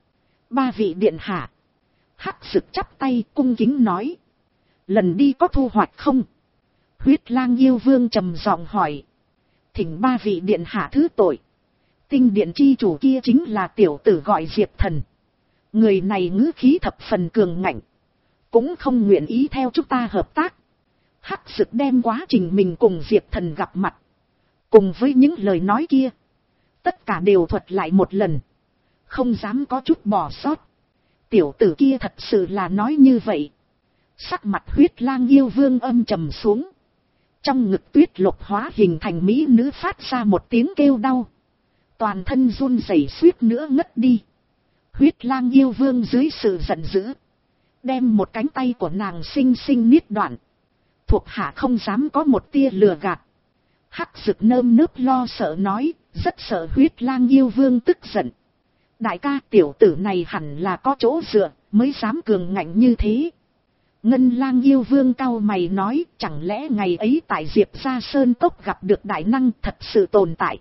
Ba vị điện hạ. Hắc sực chắp tay cung kính nói. Lần đi có thu hoạch không? Huyết lang yêu vương trầm giọng hỏi. Thỉnh ba vị điện hạ thứ tội. Tinh điện chi chủ kia chính là tiểu tử gọi Diệp Thần. Người này ngữ khí thập phần cường ngạnh, cũng không nguyện ý theo chúng ta hợp tác. Hắc sực đem quá trình mình cùng Diệp Thần gặp mặt, cùng với những lời nói kia, tất cả đều thuật lại một lần, không dám có chút bỏ sót. Tiểu tử kia thật sự là nói như vậy. Sắc mặt huyết lang yêu vương âm trầm xuống. Trong ngực tuyết lộc hóa hình thành mỹ nữ phát ra một tiếng kêu đau. Toàn thân run rẩy suýt nữa ngất đi. Huyết lang yêu vương dưới sự giận dữ, đem một cánh tay của nàng xinh xinh niết đoạn. Thuộc hạ không dám có một tia lừa gạt. Hắc sực nơm nớp lo sợ nói, rất sợ huyết lang yêu vương tức giận. Đại ca, tiểu tử này hẳn là có chỗ dựa, mới dám cường ngạnh như thế. Ngân Lang yêu vương cau mày nói, chẳng lẽ ngày ấy tại Diệp Gia Sơn Cốc gặp được đại năng thật sự tồn tại.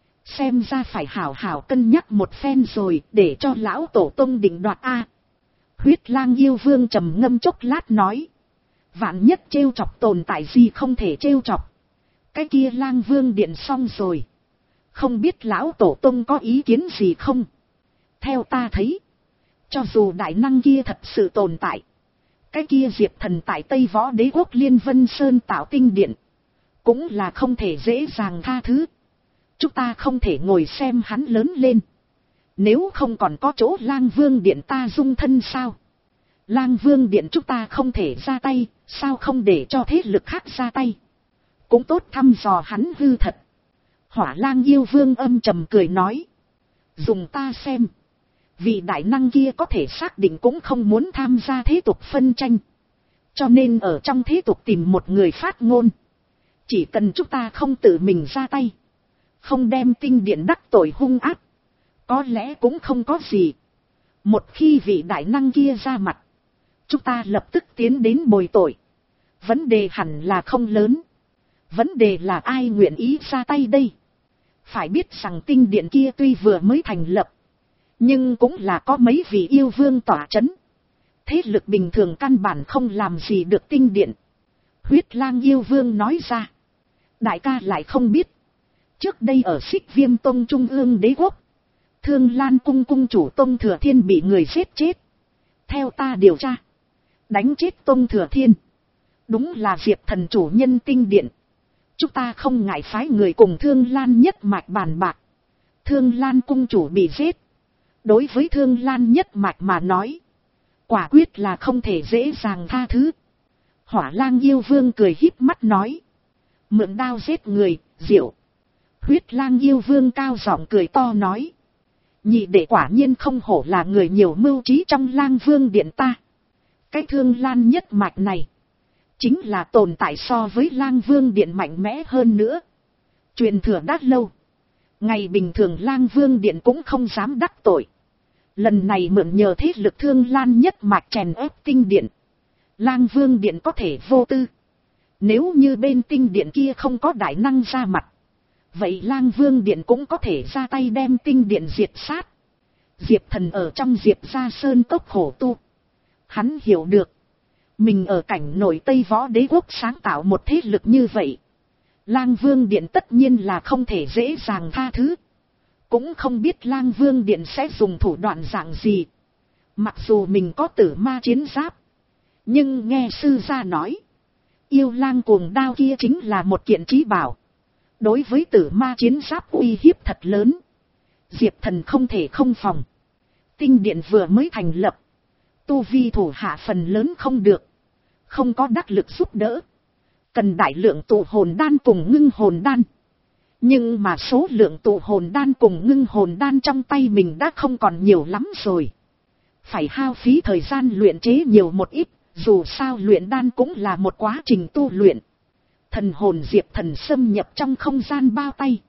Xem ra phải hảo hảo cân nhắc một phen rồi, để cho lão tổ tông định đoạt a. Huyết Lang yêu vương trầm ngâm chốc lát nói. Vạn nhất trêu chọc tồn tại gì không thể trêu chọc. Cái kia Lang vương điện xong rồi. Không biết lão tổ tông có ý kiến gì không? Theo ta thấy, cho dù đại năng kia thật sự tồn tại, cái kia Diệp Thần tại Tây Võ Đế Quốc Liên Vân Sơn tạo tinh điện, cũng là không thể dễ dàng tha thứ. Chúng ta không thể ngồi xem hắn lớn lên. Nếu không còn có chỗ Lang Vương Điện ta dung thân sao? Lang Vương Điện chúng ta không thể ra tay, sao không để cho thế lực khác ra tay? Cũng tốt thăm dò hắn hư thật. Hỏa Lang yêu vương âm trầm cười nói. Dùng ta xem. Vị đại năng kia có thể xác định cũng không muốn tham gia thế tục phân tranh. Cho nên ở trong thế tục tìm một người phát ngôn. Chỉ cần chúng ta không tự mình ra tay, không đem tinh điện đắc tội hung ác, có lẽ cũng không có gì. Một khi vị đại năng kia ra mặt, chúng ta lập tức tiến đến bồi tội. Vấn đề hẳn là không lớn. Vấn đề là ai nguyện ý ra tay đây? Phải biết rằng tinh điện kia tuy vừa mới thành lập, nhưng cũng là có mấy vị yêu vương tỏa chấn. Thế lực bình thường căn bản không làm gì được tinh điện. Huyết Lang yêu vương nói ra. Đại ca lại không biết. Trước đây ở Xích Viêm Tông Trung ương Đế Quốc, Thương Lan cung cung chủ Tông Thừa Thiên bị người giết chết. Theo ta điều tra, đánh chết Tông Thừa Thiên đúng là Diệp Thần chủ nhân tinh điện. Chúng ta không ngại phái người cùng Thương Lan nhất mạch bàn bạc. Thương Lan cung chủ bị giết, đối với Thương Lan nhất mạch mà nói, quả quyết là không thể dễ dàng tha thứ. Hỏa Lang yêu vương cười híp mắt nói. Mượn đao giết người, diệu. Huyết Lang yêu vương cao giọng cười to nói. Nhị đệ quả nhiên không hổ là người nhiều mưu trí trong Lang Vương điện ta. Cái Thương Lan nhất mạch này, chính là tồn tại so với Lang Vương điện mạnh mẽ hơn nữa. Truyền thừa đã lâu. Ngày bình thường Lang Vương điện cũng không dám đắc tội. Lần này mượn nhờ thế lực Thương Lan nhất mạch chèn ép tinh điện, Lang Vương điện có thể vô tư. Nếu như bên tinh điện kia không có đại năng ra mặt, vậy Lang Vương điện cũng có thể ra tay đem tinh điện diệt sát. Diệp Thần ở trong Diệp Gia Sơn Cốc khổ tu. Hắn hiểu được, mình ở cảnh nội Tây Võ Đế Quốc sáng tạo một thế lực như vậy, Lang Vương điện tất nhiên là không thể dễ dàng tha thứ. Cũng không biết Lang Vương điện sẽ dùng thủ đoạn dạng gì. Mặc dù mình có tử ma chiến giáp, nhưng nghe sư gia nói, yêu lang cuồng đao kia chính là một kiện chí bảo. Đối với tử ma chiến giáp uy hiếp thật lớn. Diệp Thần không thể không phòng. Tinh điện vừa mới thành lập, tu vi thủ hạ phần lớn không được, không có đắc lực giúp đỡ, cần đại lượng tụ hồn đan cùng ngưng hồn đan. Nhưng mà số lượng tụ hồn đan cùng ngưng hồn đan trong tay mình đã không còn nhiều lắm rồi. Phải hao phí thời gian luyện chế nhiều một ít, dù sao luyện đan cũng là một quá trình tu luyện. Thần hồn Diệp Thần xâm nhập trong không gian bao tay.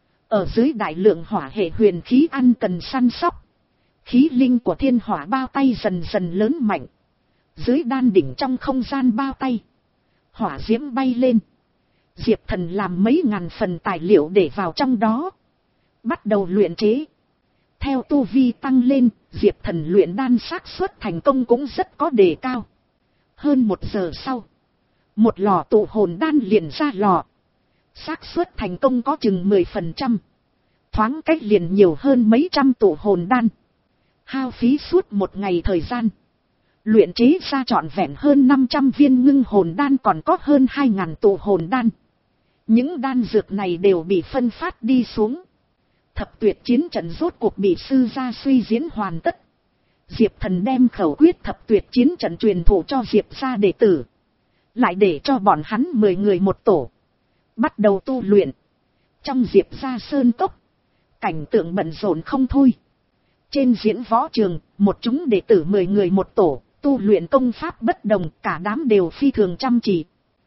Ở dưới đại lượng hỏa hệ huyền khí ăn cần săn sóc. Khí linh của thiên hỏa bao tay dần dần lớn mạnh. Dưới đan đỉnh trong không gian bao tay, hỏa diễm bay lên. Diệp Thần làm mấy ngàn phần tài liệu để vào trong đó, bắt đầu luyện chế. Theo tu vi tăng lên, Diệp Thần luyện đan xác suất thành công cũng rất có đề cao. Hơn một giờ sau, một lò tụ hồn đan liền ra lò. Xác suất thành công có chừng mười phần trăm. Thoáng cách liền nhiều hơn mấy trăm tụ hồn đan. Hao phí suốt một ngày thời gian, luyện chế ra trọn vẹn hơn năm trăm viên ngưng hồn đan, còn có hơn hai ngàn tụ hồn đan. Những đan dược này đều bị phân phát đi xuống. Thập tuyệt chiến trận rốt cuộc bị sư gia suy diễn hoàn tất. Diệp Thần đem khẩu quyết thập tuyệt chiến trận truyền thụ cho Diệp gia đệ tử, lại để cho bọn hắn mười người một tổ, bắt đầu tu luyện. Trong Diệp Gia Sơn Cốc, cảnh tượng bận rộn không thôi. Trên diễn võ trường, một chúng đệ tử mười người một tổ, tu luyện công pháp bất đồng, cả đám đều phi thường chăm chỉ.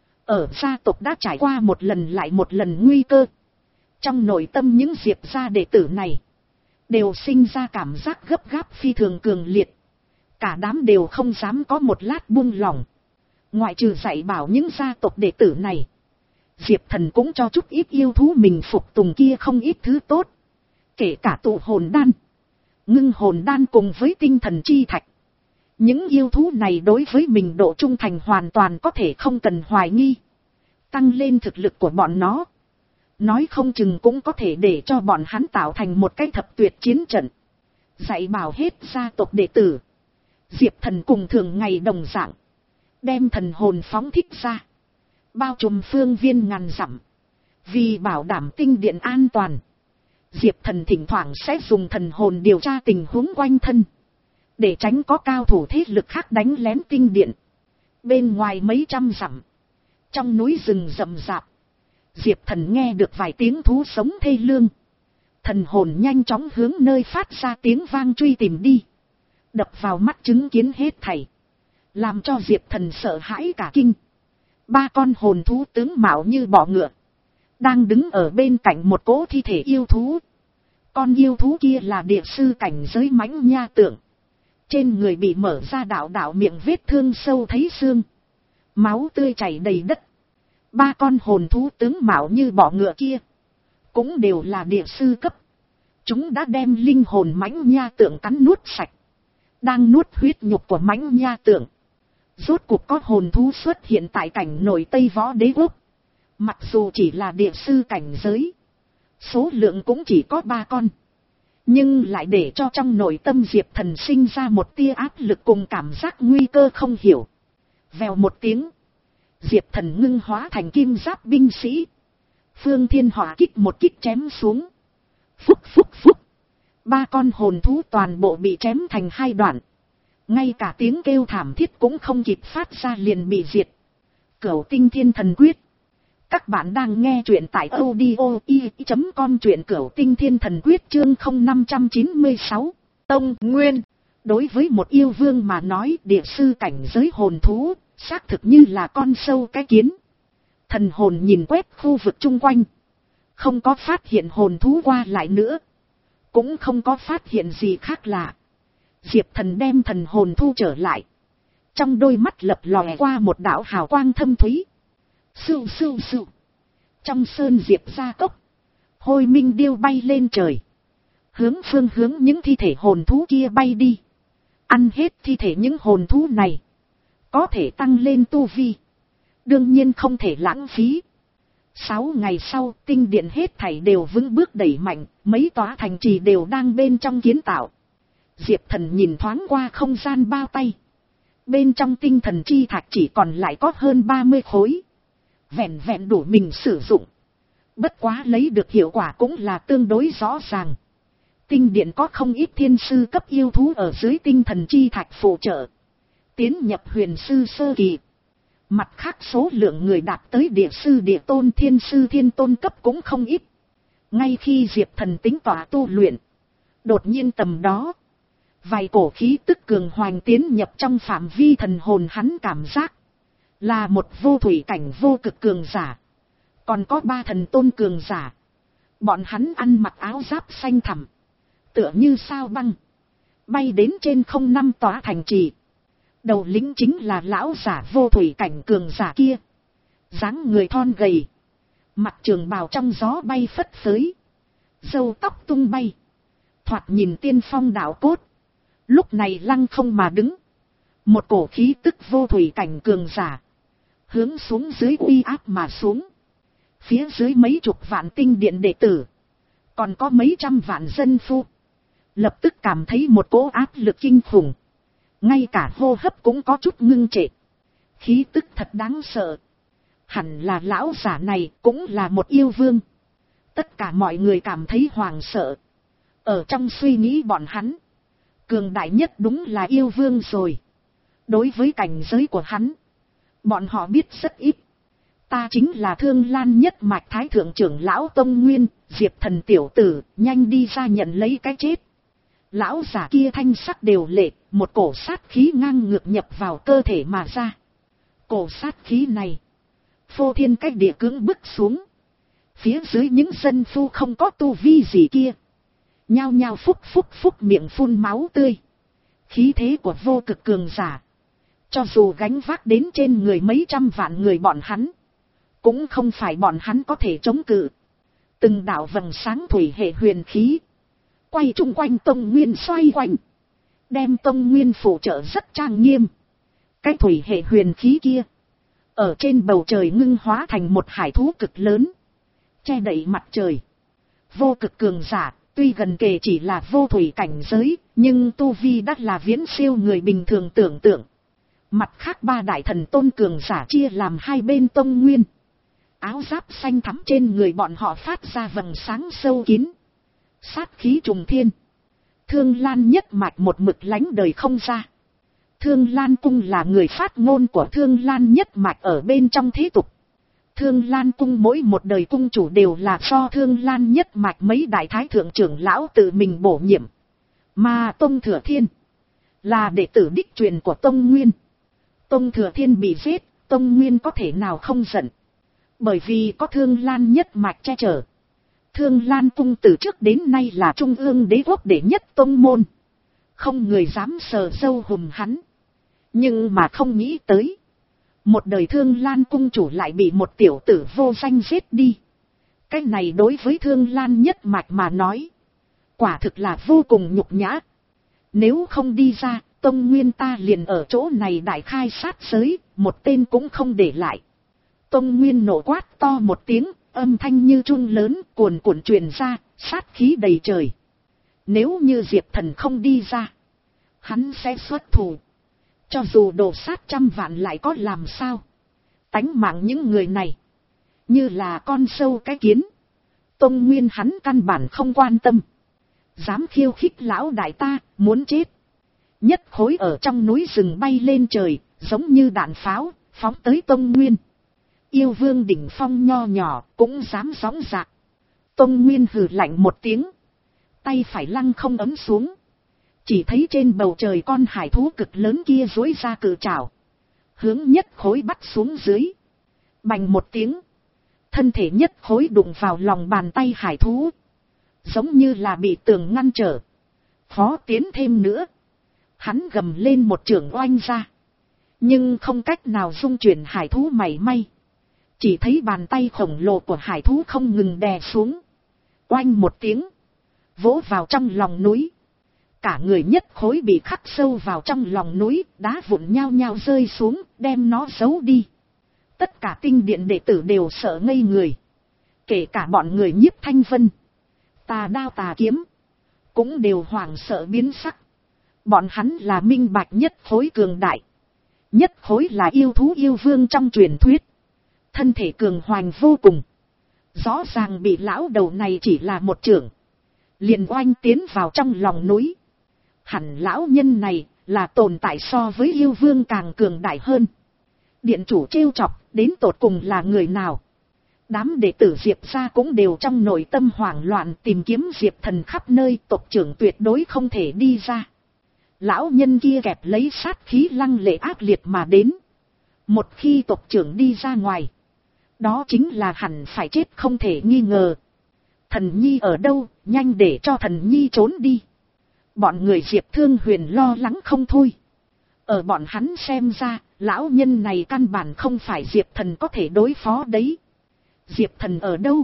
Ở gia tộc đã trải qua một lần lại một lần nguy cơ. Trong nội tâm những Diệp gia đệ tử này, đều sinh ra cảm giác gấp gáp phi thường cường liệt. Cả đám đều không dám có một lát buông lỏng. Ngoại trừ dạy bảo những gia tộc đệ tử này, Diệp Thần cũng cho chút ít yêu thú mình phục tùng kia không ít thứ tốt. Kể cả tụ hồn đan, ngưng hồn đan cùng với tinh thần chi thạch. Những yêu thú này đối với mình độ trung thành hoàn toàn có thể không cần hoài nghi. Tăng lên thực lực của bọn nó. Nói không chừng cũng có thể để cho bọn hắn tạo thành một cái thập tuyệt chiến trận. Dạy bảo hết gia tộc đệ tử. Diệp Thần cùng thường ngày đồng dạng. Đem thần hồn phóng thích ra. Bao trùm phương viên ngàn dặm. Vì bảo đảm tinh điện an toàn. Diệp Thần thỉnh thoảng sẽ dùng thần hồn điều tra tình huống quanh thân. Để tránh có cao thủ thế lực khác đánh lén tinh điện. Bên ngoài mấy trăm dặm. Trong núi rừng rậm rạp. Diệp Thần nghe được vài tiếng thú sống thê lương. Thần hồn nhanh chóng hướng nơi phát ra tiếng vang truy tìm đi. Đập vào mắt chứng kiến hết thảy. Làm cho Diệp Thần sợ hãi cả kinh. Ba con hồn thú tướng mạo như bọ ngựa. Đang đứng ở bên cạnh một cỗ thi thể yêu thú. Con yêu thú kia là địa sư cảnh giới mãnh nha tượng. Trên người bị mở ra đạo đạo miệng vết thương sâu thấy xương. Máu tươi chảy đầy đất. Ba con hồn thú tướng mạo như bọ ngựa kia. Cũng đều là địa sư cấp. Chúng đã đem linh hồn mãnh nha tượng cắn nuốt sạch. Đang nuốt huyết nhục của mãnh nha tượng. Rốt cuộc có hồn thú xuất hiện tại cảnh nổi Tây Võ Đế Quốc. Mặc dù chỉ là địa sư cảnh giới. Số lượng cũng chỉ có ba con. Nhưng lại để cho trong nội tâm Diệp Thần sinh ra một tia áp lực cùng cảm giác nguy cơ không hiểu. Vèo một tiếng. Diệp Thần ngưng hóa thành kim giáp binh sĩ. Phương Thiên Hỏa kích một kích chém xuống. Phúc phúc phúc. Ba con hồn thú toàn bộ bị chém thành hai đoạn. Ngay cả tiếng kêu thảm thiết cũng không kịp phát ra liền bị diệt. Cửu Tinh Thiên Thần Quyết. Các bạn đang nghe truyện tại audio i chấm com, truyện Cửu Tinh Thiên Thần Quyết chương không năm chín sáu. Tông Nguyên. Đối với một yêu vương mà nói, địa sư cảnh giới hồn thú, xác thực như là con sâu cái kiến. Thần hồn nhìn quét khu vực chung quanh. Không có phát hiện hồn thú qua lại nữa. Cũng không có phát hiện gì khác lạ. Diệp Thần đem thần hồn thu trở lại. Trong đôi mắt lập lòe qua một đạo hào quang thâm thúy. Sưu sưu sưu. Trong sơn diệp gia cốc. Hôi minh điêu bay lên trời. Hướng phương hướng những thi thể hồn thú kia bay đi. Ăn hết thi thể những hồn thú này. Có thể tăng lên tu vi. Đương nhiên không thể lãng phí. Sáu ngày sau, tinh điện hết thảy đều vững bước đẩy mạnh. Mấy tòa thành trì đều đang bên trong kiến tạo. Diệp Thần nhìn thoáng qua không gian bao tay. Bên trong tinh thần chi thạch chỉ còn lại có hơn ba mươi khối. Vẹn vẹn đủ mình sử dụng. Bất quá lấy được hiệu quả cũng là tương đối rõ ràng. Tinh điện có không ít thiên sư cấp yêu thú ở dưới tinh thần chi thạch phụ trợ. Tiến nhập huyền sư sơ kỳ. Mặt khác số lượng người đạt tới địa sư địa tôn thiên sư thiên tôn cấp cũng không ít. Ngay khi Diệp Thần tính tỏa tu luyện. Đột nhiên tầm đó. Vài cổ khí tức cường hoành tiến nhập trong phạm vi thần hồn hắn cảm giác. Là một vô thủy cảnh vô cực cường giả. Còn có ba thần tôn cường giả. Bọn hắn ăn mặc áo giáp xanh thẳm. Tựa như sao băng. Bay đến trên không năm tòa thành trì. Đầu lĩnh chính là lão giả vô thủy cảnh cường giả kia. Dáng người thon gầy. Mặt trường bào trong gió bay phất phới. Râu tóc tung bay. Thoạt nhìn tiên phong đạo cốt. Lúc này lăng không mà đứng. Một cổ khí tức vô thủy cảnh cường giả. Hướng xuống dưới uy áp mà xuống. Phía dưới mấy chục vạn tinh điện đệ tử. Còn có mấy trăm vạn dân phu. Lập tức cảm thấy một cỗ áp lực kinh khủng. Ngay cả hô hấp cũng có chút ngưng trệ. Khí tức thật đáng sợ. Hẳn là lão giả này cũng là một yêu vương. Tất cả mọi người cảm thấy hoảng sợ. Ở trong suy nghĩ bọn hắn. Cường đại nhất đúng là yêu vương rồi. Đối với cảnh giới của hắn. Bọn họ biết rất ít. Ta chính là Thương Lan nhất mạch thái thượng trưởng lão Tông Nguyên. Diệp Thần tiểu tử, nhanh đi ra nhận lấy cái chết. Lão giả kia thanh sắc đều lệ. Một cổ sát khí ngang ngược nhập vào cơ thể mà ra. Cổ sát khí này. Phô thiên cách địa cưỡng bức xuống. Phía dưới những dân phu không có tu vi gì kia. Nhao nhao phúc phúc phúc miệng phun máu tươi. Khí thế của vô cực cường giả. Cho dù gánh vác đến trên người mấy trăm vạn người bọn hắn, cũng không phải bọn hắn có thể chống cự. Từng đạo vầng sáng thủy hệ huyền khí, quay chung quanh tông nguyên xoay quanh, đem tông nguyên phụ trợ rất trang nghiêm. Cái thủy hệ huyền khí kia, ở trên bầu trời ngưng hóa thành một hải thú cực lớn, che đậy mặt trời. Vô cực cường giả, tuy gần kề chỉ là vô thủy cảnh giới, nhưng tu vi đã là viễn siêu người bình thường tưởng tượng. Mặt khác ba đại thần tôn cường giả chia làm hai bên tông nguyên. Áo giáp xanh thắm trên người bọn họ phát ra vầng sáng sâu kín, sát khí trùng thiên. Thương Lan nhất mạch một mực lánh đời không ra. Thương Lan cung là người phát ngôn của Thương Lan nhất mạch ở bên trong thế tục. Thương Lan cung mỗi một đời cung chủ đều là do Thương Lan nhất mạch mấy đại thái thượng trưởng lão tự mình bổ nhiệm. Mà Tông Thừa Thiên là đệ tử đích truyền của Tông Nguyên. Tông Thừa Thiên bị giết, Tông Nguyên có thể nào không giận. Bởi vì có Thương Lan nhất mạch che chở. Thương Lan cung từ trước đến nay là trung ương đế quốc đệ nhất tông môn. Không người dám sờ sâu hùm hắn. Nhưng mà không nghĩ tới, một đời Thương Lan cung chủ lại bị một tiểu tử vô danh giết đi. Cái này đối với Thương Lan nhất mạch mà nói, quả thực là vô cùng nhục nhã. Nếu không đi ra, tông nguyên ta liền ở chỗ này đại khai sát giới, một tên cũng không để lại. Tông nguyên nổ quát to một tiếng, âm thanh như chun lớn cuồn cuộn truyền ra, sát khí đầy trời. Nếu như Diệp Thần không đi ra, hắn sẽ xuất thủ. Cho dù đổ sát trăm vạn lại có làm sao. Tánh mạng những người này, như là con sâu cái kiến. Tông nguyên hắn căn bản không quan tâm. Dám khiêu khích lão đại ta, muốn chết. Nhất khối ở trong núi rừng bay lên trời, giống như đạn pháo, phóng tới Tông Nguyên. Yêu vương đỉnh phong nho nhỏ, cũng dám gióng dạc. Tông Nguyên hừ lạnh một tiếng, tay phải lăng không ấm xuống. Chỉ thấy trên bầu trời con hải thú cực lớn kia duỗi ra cự trảo, hướng nhất khối bắt xuống dưới. Bành một tiếng, thân thể nhất khối đụng vào lòng bàn tay hải thú, giống như là bị tường ngăn trở, khó tiến thêm nữa. Hắn gầm lên một chưởng oanh ra, nhưng không cách nào dung chuyển hải thú mảy may. Chỉ thấy bàn tay khổng lồ của hải thú không ngừng đè xuống, oanh một tiếng, vỗ vào trong lòng núi. Cả người nhất khối bị khắc sâu vào trong lòng núi, đá vụn nhao nhao rơi xuống, đem nó giấu đi. Tất cả tinh điện đệ tử đều sợ ngây người, kể cả bọn người Nhiếp Thanh Vân, Tà Đao Tà Kiếm, cũng đều hoảng sợ biến sắc. Bọn hắn là minh bạch nhất khối cường đại. Nhất khối là yêu thú yêu vương trong truyền thuyết, thân thể cường hoành vô cùng. Rõ ràng bị lão đầu này chỉ là một chưởng, liền oanh tiến vào trong lòng núi. Hẳn lão nhân này là tồn tại so với yêu vương càng cường đại hơn. Điện chủ trêu chọc, đến tột cùng là người nào? Đám đệ tử Diệp gia cũng đều trong nội tâm hoảng loạn tìm kiếm Diệp Thần khắp nơi, tộc trưởng tuyệt đối không thể đi ra. Lão nhân kia kẹp lấy sát khí lăng lệ ác liệt mà đến. Một khi tộc trưởng đi ra ngoài, đó chính là hẳn phải chết không thể nghi ngờ. Thần nhi ở đâu, nhanh để cho thần nhi trốn đi. Bọn người Diệp Thương Huyền lo lắng không thôi. Ở bọn hắn xem ra, lão nhân này căn bản không phải Diệp Thần có thể đối phó đấy. Diệp Thần ở đâu?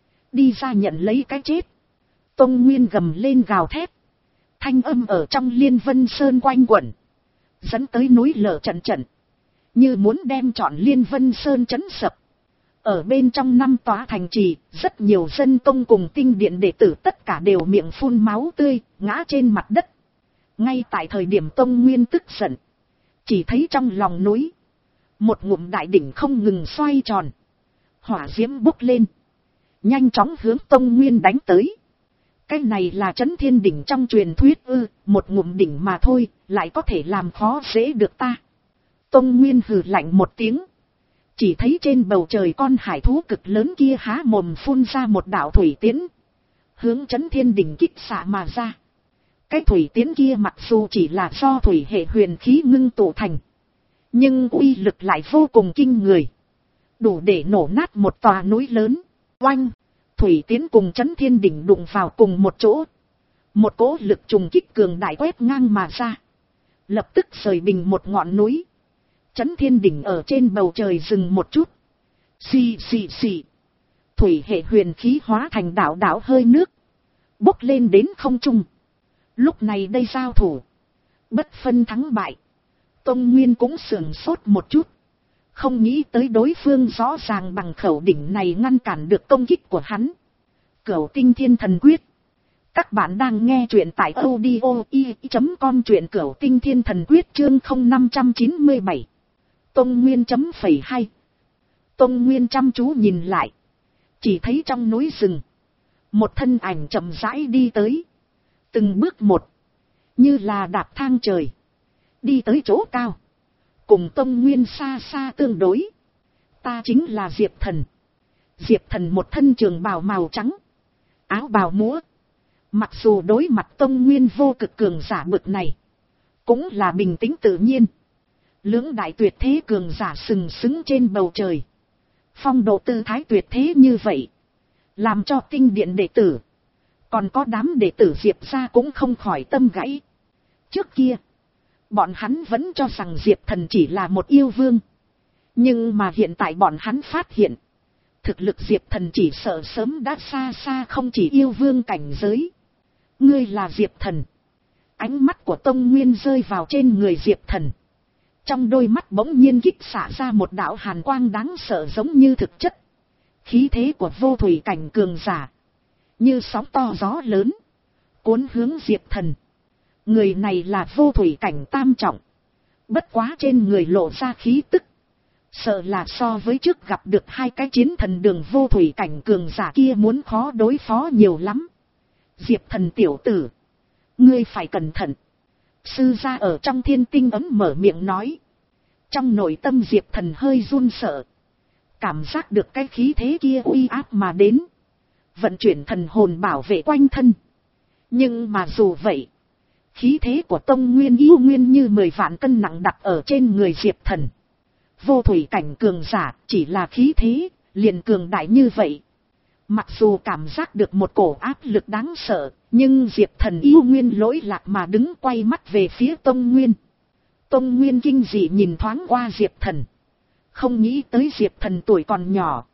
Đi ra nhận lấy cái chết. Tông Nguyên gầm lên gào thét. Thanh âm ở trong Liên Vân Sơn quanh quẩn, dẫn tới núi lở trận trận, như muốn đem trọn Liên Vân Sơn chấn sập. Ở bên trong năm tòa thành trì, rất nhiều dân tông cùng tinh điện đệ tử tất cả đều miệng phun máu tươi, ngã trên mặt đất. Ngay tại thời điểm Tông Nguyên tức giận, chỉ thấy trong lòng núi, một ngụm đại đỉnh không ngừng xoay tròn, hỏa diễm bốc lên, nhanh chóng hướng Tông Nguyên đánh tới. Cái này là Trấn Thiên đỉnh trong truyền thuyết ư, một ngụm đỉnh mà thôi, lại có thể làm khó dễ được ta. Tông Nguyên hừ lạnh một tiếng, chỉ thấy trên bầu trời con hải thú cực lớn kia há mồm phun ra một đạo thủy tiến, hướng Trấn Thiên đỉnh kích xạ mà ra. Cái thủy tiến kia mặc dù chỉ là do thủy hệ huyền khí ngưng tụ thành, nhưng uy lực lại vô cùng kinh người, đủ để nổ nát một tòa núi lớn. Oanh! Thủy tiến cùng Trấn Thiên đỉnh đụng vào cùng một chỗ, một cỗ lực trùng kích cường đại quét ngang mà ra, lập tức rời bình một ngọn núi, Chấn thiên đỉnh ở trên bầu trời dừng một chút. Xì xì xì. Thủy hệ huyền khí hóa thành đạo đạo hơi nước. Bốc lên đến không trung. Lúc này đây giao thủ. Bất phân thắng bại. Tông Nguyên cũng sườn sốt một chút. Không nghĩ tới đối phương rõ ràng bằng khẩu đỉnh này ngăn cản được công kích của hắn. Cửu Tinh Thiên Thần Quyết. Các bạn đang nghe truyện tại audio i chấm com, truyện Cửu Tinh Thiên Thần Quyết chương không năm chín bảy. Tông Nguyên chấm phẩy hai. Tông Nguyên chăm chú nhìn lại. Chỉ thấy trong núi rừng. Một thân ảnh chậm rãi đi tới. Từng bước một. Như là đạp thang trời. Đi tới chỗ cao. Cùng Tông Nguyên xa xa tương đối. Ta chính là Diệp Thần. Diệp Thần một thân trường bào màu trắng. Áo bào múa. Mặc dù đối mặt Tông Nguyên vô cực cường giả bực này. Cũng là bình tĩnh tự nhiên. Lưỡng đại tuyệt thế cường giả sừng sững trên bầu trời. Phong độ tư thái tuyệt thế như vậy. Làm cho tinh điện đệ tử. Còn có đám đệ tử Diệp ra cũng không khỏi tâm gãy. Trước kia. Bọn hắn vẫn cho rằng Diệp Thần chỉ là một yêu vương. Nhưng mà hiện tại bọn hắn phát hiện. Thực lực Diệp Thần chỉ sợ sớm đã xa xa không chỉ yêu vương cảnh giới. Ngươi là Diệp Thần. Ánh mắt của Tông Nguyên rơi vào trên người Diệp Thần. Trong đôi mắt bỗng nhiên kích xả ra một đạo hàn quang đáng sợ giống như thực chất. Khí thế của vô thủy cảnh cường giả. Như sóng to gió lớn. Cuốn hướng Diệp Thần. Người này là vô thủy cảnh tam trọng. Bất quá trên người lộ ra khí tức. Sợ là so với trước gặp được hai cái chiến thần đường vô thủy cảnh cường giả kia muốn khó đối phó nhiều lắm. Diệp Thần tiểu tử. Ngươi phải cẩn thận. Sư gia ở trong thiên tinh ấm mở miệng nói. Trong nội tâm Diệp Thần hơi run sợ. Cảm giác được cái khí thế kia uy áp mà đến. Vận chuyển thần hồn bảo vệ quanh thân. Nhưng mà dù vậy. Khí thế của Tông Nguyên yêu nguyên như mười vạn cân nặng đặt ở trên người Diệp Thần. Vô thủy cảnh cường giả chỉ là khí thế, liền cường đại như vậy. Mặc dù cảm giác được một cổ áp lực đáng sợ, nhưng Diệp Thần yêu nguyên lỗi lạc mà đứng quay mắt về phía Tông Nguyên. Tông Nguyên kinh dị nhìn thoáng qua Diệp Thần. Không nghĩ tới Diệp Thần tuổi còn nhỏ.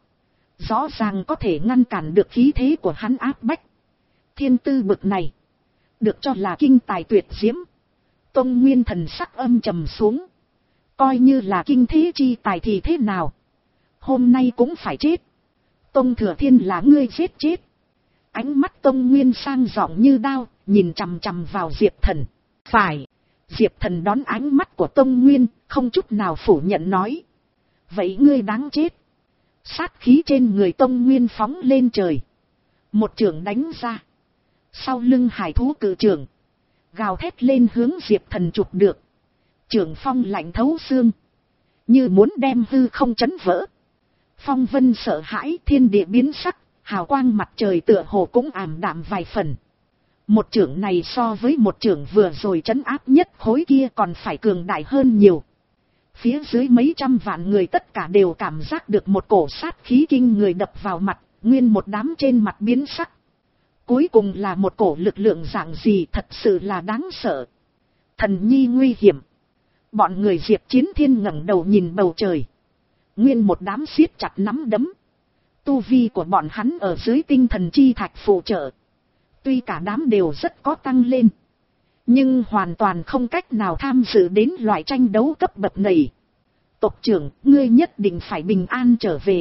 Rõ ràng có thể ngăn cản được khí thế của hắn áp bách. Thiên tư bực này. Được cho là kinh tài tuyệt diễm. Tông Nguyên thần sắc âm trầm xuống. Coi như là kinh thế chi tài thì thế nào. Hôm nay cũng phải chết. Tông Thừa Thiên là ngươi giết chết. Ánh mắt Tông Nguyên sang giọng như đao. Nhìn chằm chằm vào Diệp Thần. Phải. Diệp Thần đón ánh mắt của Tông Nguyên. Không chút nào phủ nhận nói. Vậy ngươi đáng chết. Sát khí trên người Tông Nguyên phóng lên trời. Một chưởng đánh ra. Sau lưng hải thú cự trưởng. Gào thét lên hướng Diệp Thần chụp được. Trưởng phong lạnh thấu xương. Như muốn đem hư không chấn vỡ. Phong vân sợ hãi, thiên địa biến sắc. Hào quang mặt trời tựa hồ cũng ảm đạm vài phần. Một trưởng này so với một trưởng vừa rồi trấn áp nhất khối kia còn phải cường đại hơn nhiều. Phía dưới mấy trăm vạn người tất cả đều cảm giác được một cổ sát khí kinh người đập vào mặt. Nguyên một đám trên mặt biến sắc. Cuối cùng là một cổ lực lượng dạng gì thật sự là đáng sợ. Thần nhi nguy hiểm. Bọn người Diệp Chiến Thiên ngẩng đầu nhìn bầu trời. Nguyên một đám siết chặt nắm đấm. Tu vi của bọn hắn ở dưới tinh thần chi thạch phụ trợ. Tuy cả đám đều rất có tăng lên. Nhưng hoàn toàn không cách nào tham dự đến loại tranh đấu cấp bậc này. Tộc trưởng, ngươi nhất định phải bình an trở về.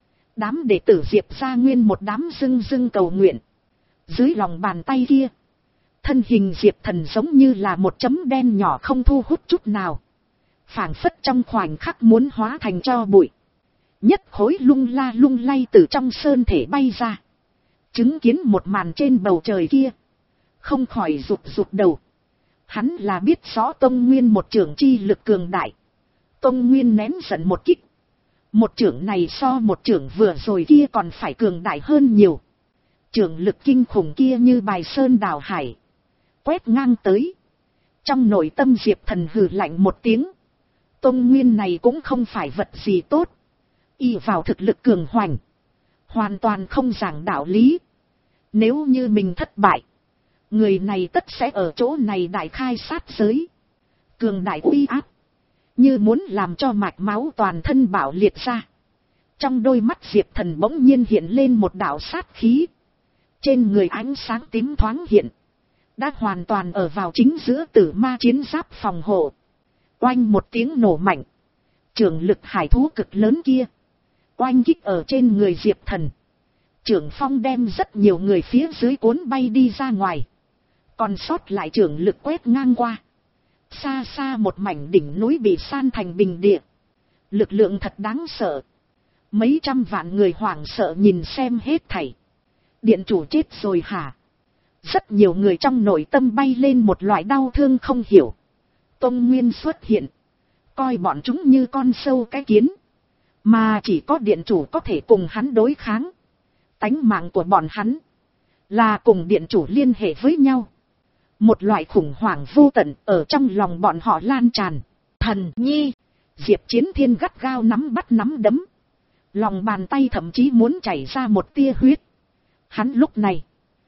Đám đệ tử Diệp ra nguyên một đám dưng dưng cầu nguyện. Dưới lòng bàn tay kia. Thân hình Diệp Thần giống như là một chấm đen nhỏ không thu hút chút nào. Phảng phất trong khoảnh khắc muốn hóa thành tro bụi. Nhất khối lung la lung lay từ trong sơn thể bay ra. Chứng kiến một màn trên bầu trời kia. Không khỏi rụt rụt đầu. Hắn là biết rõ Tông Nguyên một trưởng chi lực cường đại. Tông Nguyên nén giận một kích. Một trưởng này so một trưởng vừa rồi kia còn phải cường đại hơn nhiều. Trưởng lực kinh khủng kia như bài sơn đào hải. Quét ngang tới. Trong nội tâm Diệp Thần hừ lạnh một tiếng. Tông Nguyên này cũng không phải vật gì tốt. Y vào thực lực cường hoành. Hoàn toàn không giảng đạo lý. Nếu như mình thất bại. Người này tất sẽ ở chỗ này đại khai sát giới. Cường đại uy áp. như muốn làm cho mạch máu toàn thân bạo liệt ra. Trong đôi mắt Diệp Thần bỗng nhiên hiện lên một đạo sát khí. Trên người ánh sáng tím thoáng hiện, đã hoàn toàn ở vào chính giữa tử ma chiến giáp phòng hộ. Oanh một tiếng nổ mạnh, trưởng lực hải thú cực lớn kia oanh kích ở trên người Diệp Thần. Trưởng phong đem rất nhiều người phía dưới cuốn bay đi ra ngoài, còn sót lại trưởng lực quét ngang qua. Xa xa một mảnh đỉnh núi bị san thành bình địa. Lực lượng thật đáng sợ. Mấy trăm vạn người hoảng sợ nhìn xem hết thảy. Điện chủ chết rồi hả? Rất nhiều người trong nội tâm bay lên một loại đau thương không hiểu. Tông Nguyên xuất hiện, coi bọn chúng như con sâu cái kiến, mà chỉ có điện chủ có thể cùng hắn đối kháng. Tánh mạng của bọn hắn là cùng điện chủ liên hệ với nhau. Một loại khủng hoảng vô tận ở trong lòng bọn họ lan tràn. Thần nhi, Diệp Chiến Thiên gắt gao nắm bắt nắm đấm. Lòng bàn tay thậm chí muốn chảy ra một tia huyết. Hắn lúc này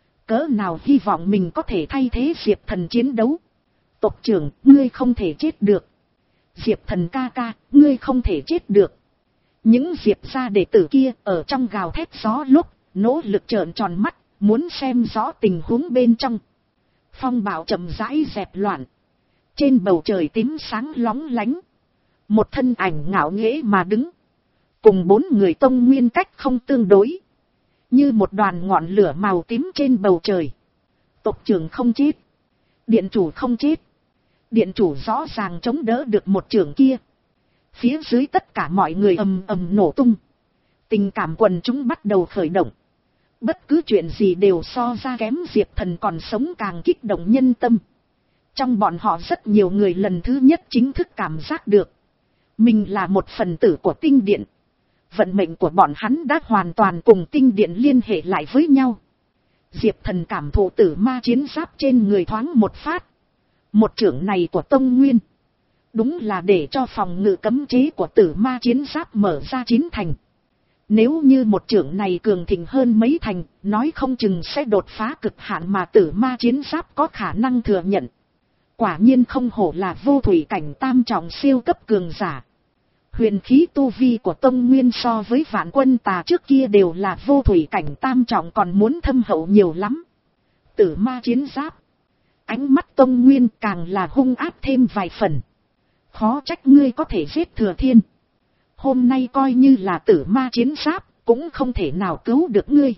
cỡ nào hy vọng mình có thể thay thế Diệp Thần chiến đấu. Tộc trưởng, ngươi không thể chết được. Diệp Thần ca ca, ngươi không thể chết được. Những Diệp gia đệ tử kia ở trong gào thét gió lúc, nỗ lực trợn tròn mắt, muốn xem rõ tình huống bên trong. Phong bạo chậm rãi dẹp loạn. Trên bầu trời tím sáng lóng lánh, một thân ảnh ngạo nghễ mà đứng, cùng bốn người Tông Nguyên cách không tương đối, như một đoàn ngọn lửa màu tím trên bầu trời. Tộc trưởng không chết, điện chủ không chết. Điện chủ rõ ràng chống đỡ được một trưởng kia. Phía dưới tất cả mọi người ầm ầm nổ tung. Tình cảm quần chúng bắt đầu khởi động. Bất cứ chuyện gì đều so ra kém Diệp Thần còn sống càng kích động nhân tâm. Trong bọn họ rất nhiều người lần thứ nhất chính thức cảm giác được mình là một phần tử của tinh điện. Vận mệnh của bọn hắn đã hoàn toàn cùng tinh điện liên hệ lại với nhau. Diệp Thần cảm thụ tử ma chiến giáp trên người thoáng một phát. Một trưởng này của Tông Nguyên đúng là để cho phòng ngự cấm chế của tử ma chiến giáp mở ra chín thành. Nếu như một trưởng này cường thịnh hơn mấy thành, nói không chừng sẽ đột phá cực hạn mà tử ma chiến giáp có khả năng thừa nhận. Quả nhiên không hổ là vô thủy cảnh tam trọng siêu cấp cường giả. Huyền khí tu vi của Tông Nguyên so với Vạn Quân Tà trước kia đều là vô thủy cảnh tam trọng còn muốn thâm hậu nhiều lắm. Tử ma chiến giáp, ánh mắt Tông Nguyên càng là hung áp thêm vài phần. Khó trách ngươi có thể giết Thừa Thiên. Hôm nay coi như là tử ma chiến giáp, cũng không thể nào cứu được ngươi.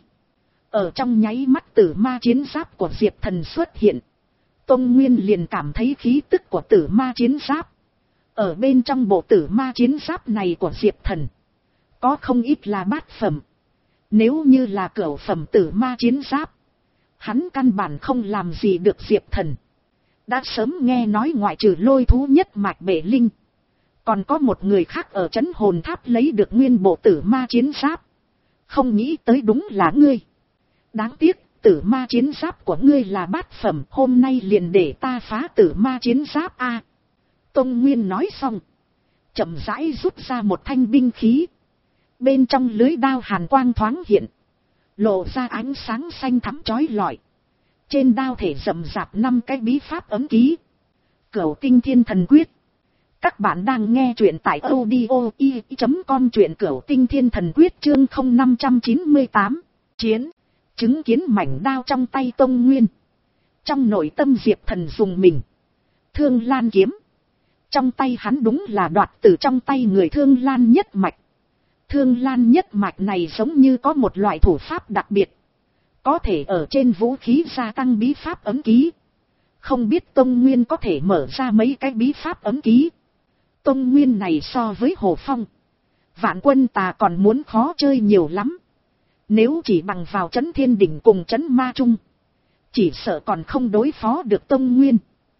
Ở trong nháy mắt tử ma chiến giáp của Diệp Thần xuất hiện, Tông Nguyên liền cảm thấy khí tức của tử ma chiến giáp. Ở bên trong bộ tử ma chiến giáp này của Diệp Thần, có không ít là bát phẩm. Nếu như là cửu phẩm tử ma chiến giáp, hắn căn bản không làm gì được Diệp Thần. Đã sớm nghe nói ngoại trừ Lôi thú nhất mạch Bệ Linh, còn có một người khác ở trấn hồn tháp lấy được nguyên bộ tử ma chiến giáp. Không nghĩ tới đúng là ngươi. Đáng tiếc, tử ma chiến giáp của ngươi là bát phẩm, hôm nay liền để ta phá tử ma chiến giáp a. À, Tông Nguyên nói xong, chậm rãi rút ra một thanh binh khí. Bên trong lưới đao hàn quang thoáng hiện, lộ ra ánh sáng xanh thắm chói lọi. Trên đao thể rậm rạp năm cái bí pháp ấm ký. Cửu Tinh Thiên Thần Quyết. Các bạn đang nghe truyện tại audio i chấm com, truyện Cửu Tinh Thiên Thần Quyết chương không năm chín tám. Chiến. Chứng kiến mảnh đao trong tay Tông Nguyên, trong nội tâm Diệp Thần dùng mình. Thương Lan kiếm. Trong tay hắn đúng là đoạt từ trong tay người Thương Lan nhất mạch. Thương Lan nhất mạch này giống như có một loại thủ pháp đặc biệt, có thể ở trên vũ khí gia tăng bí pháp ấm ký. Không biết Tông Nguyên có thể mở ra mấy cái bí pháp ấm ký. Tông Nguyên này so với Hồ Phong, Vạn Quân Tà còn muốn khó chơi nhiều lắm. Nếu chỉ bằng vào trấn Thiên Đỉnh cùng trấn Ma Trung, chỉ sợ còn không đối phó được Tông Nguyên.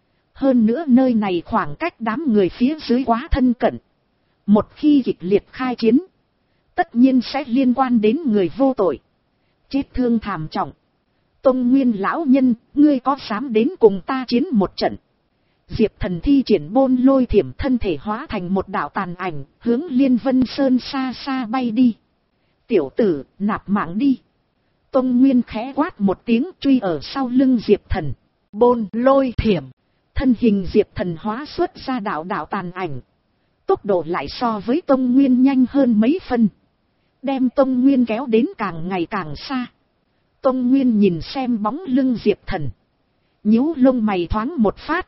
Hơn nữa nơi này khoảng cách đám người phía dưới quá thân cận. Một khi kịch liệt khai chiến, tất nhiên sẽ liên quan đến người vô tội, chết thương thảm trọng. Tông Nguyên lão nhân, ngươi có dám đến cùng ta chiến một trận? Diệp Thần thi triển Bôn Lôi Thiểm, thân thể hóa thành một đạo tàn ảnh, hướng Liên Vân Sơn xa xa bay đi. Tiểu tử, nạp mạng đi. Tông Nguyên khẽ quát một tiếng, truy ở sau lưng Diệp Thần. Bôn Lôi Thiểm, thân hình Diệp Thần hóa xuất ra đạo đạo tàn ảnh, tốc độ lại so với Tông Nguyên nhanh hơn mấy phân. Đem Tông Nguyên kéo đến càng ngày càng xa. Tông Nguyên nhìn xem bóng lưng Diệp Thần. Nhíu lông mày thoáng một phát.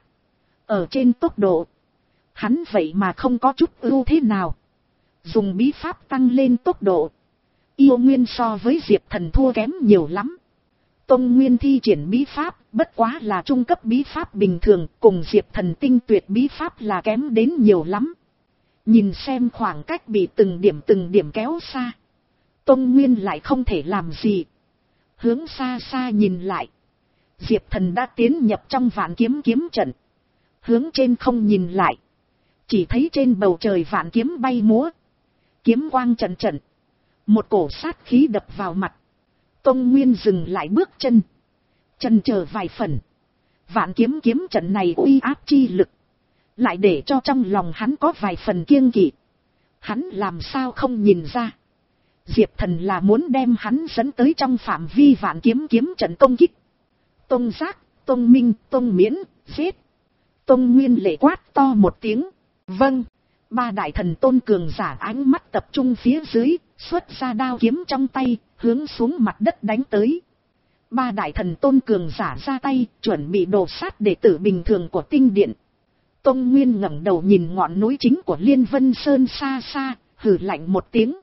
Ở trên tốc độ. Hắn vậy mà không có chút ưu thế nào. Dùng bí pháp tăng lên tốc độ. Yêu Nguyên so với Diệp Thần thua kém nhiều lắm. Tông Nguyên thi triển bí pháp, bất quá là trung cấp bí pháp bình thường, cùng Diệp Thần tinh tuyệt bí pháp là kém đến nhiều lắm. Nhìn xem khoảng cách bị từng điểm từng điểm kéo xa. Tông Nguyên lại không thể làm gì. Hướng xa xa nhìn lại. Diệp Thần đã tiến nhập trong vạn kiếm kiếm trận. Hướng trên không nhìn lại. Chỉ thấy trên bầu trời vạn kiếm bay múa. Kiếm quang trận trận. Một cổ sát khí đập vào mặt. Tông Nguyên dừng lại bước chân. Chần chờ vài phần. Vạn kiếm kiếm trận này uy áp chi lực. Lại để cho trong lòng hắn có vài phần kiêng kỵ. Hắn làm sao không nhìn ra. Diệp Thần là muốn đem hắn dẫn tới trong phạm vi vạn kiếm kiếm trận công kích. Tông Giác, Tông Minh, Tông Miễn, giết. Tông Nguyên lệ quát to một tiếng. Vâng. Ba đại thần tôn cường giả ánh mắt tập trung phía dưới, xuất ra đao kiếm trong tay, hướng xuống mặt đất đánh tới. Ba đại thần tôn cường giả ra tay, chuẩn bị đổ sát đệ tử bình thường của tinh điện. Tông Nguyên ngẩng đầu nhìn ngọn núi chính của Liên Vân Sơn xa xa, hừ lạnh một tiếng.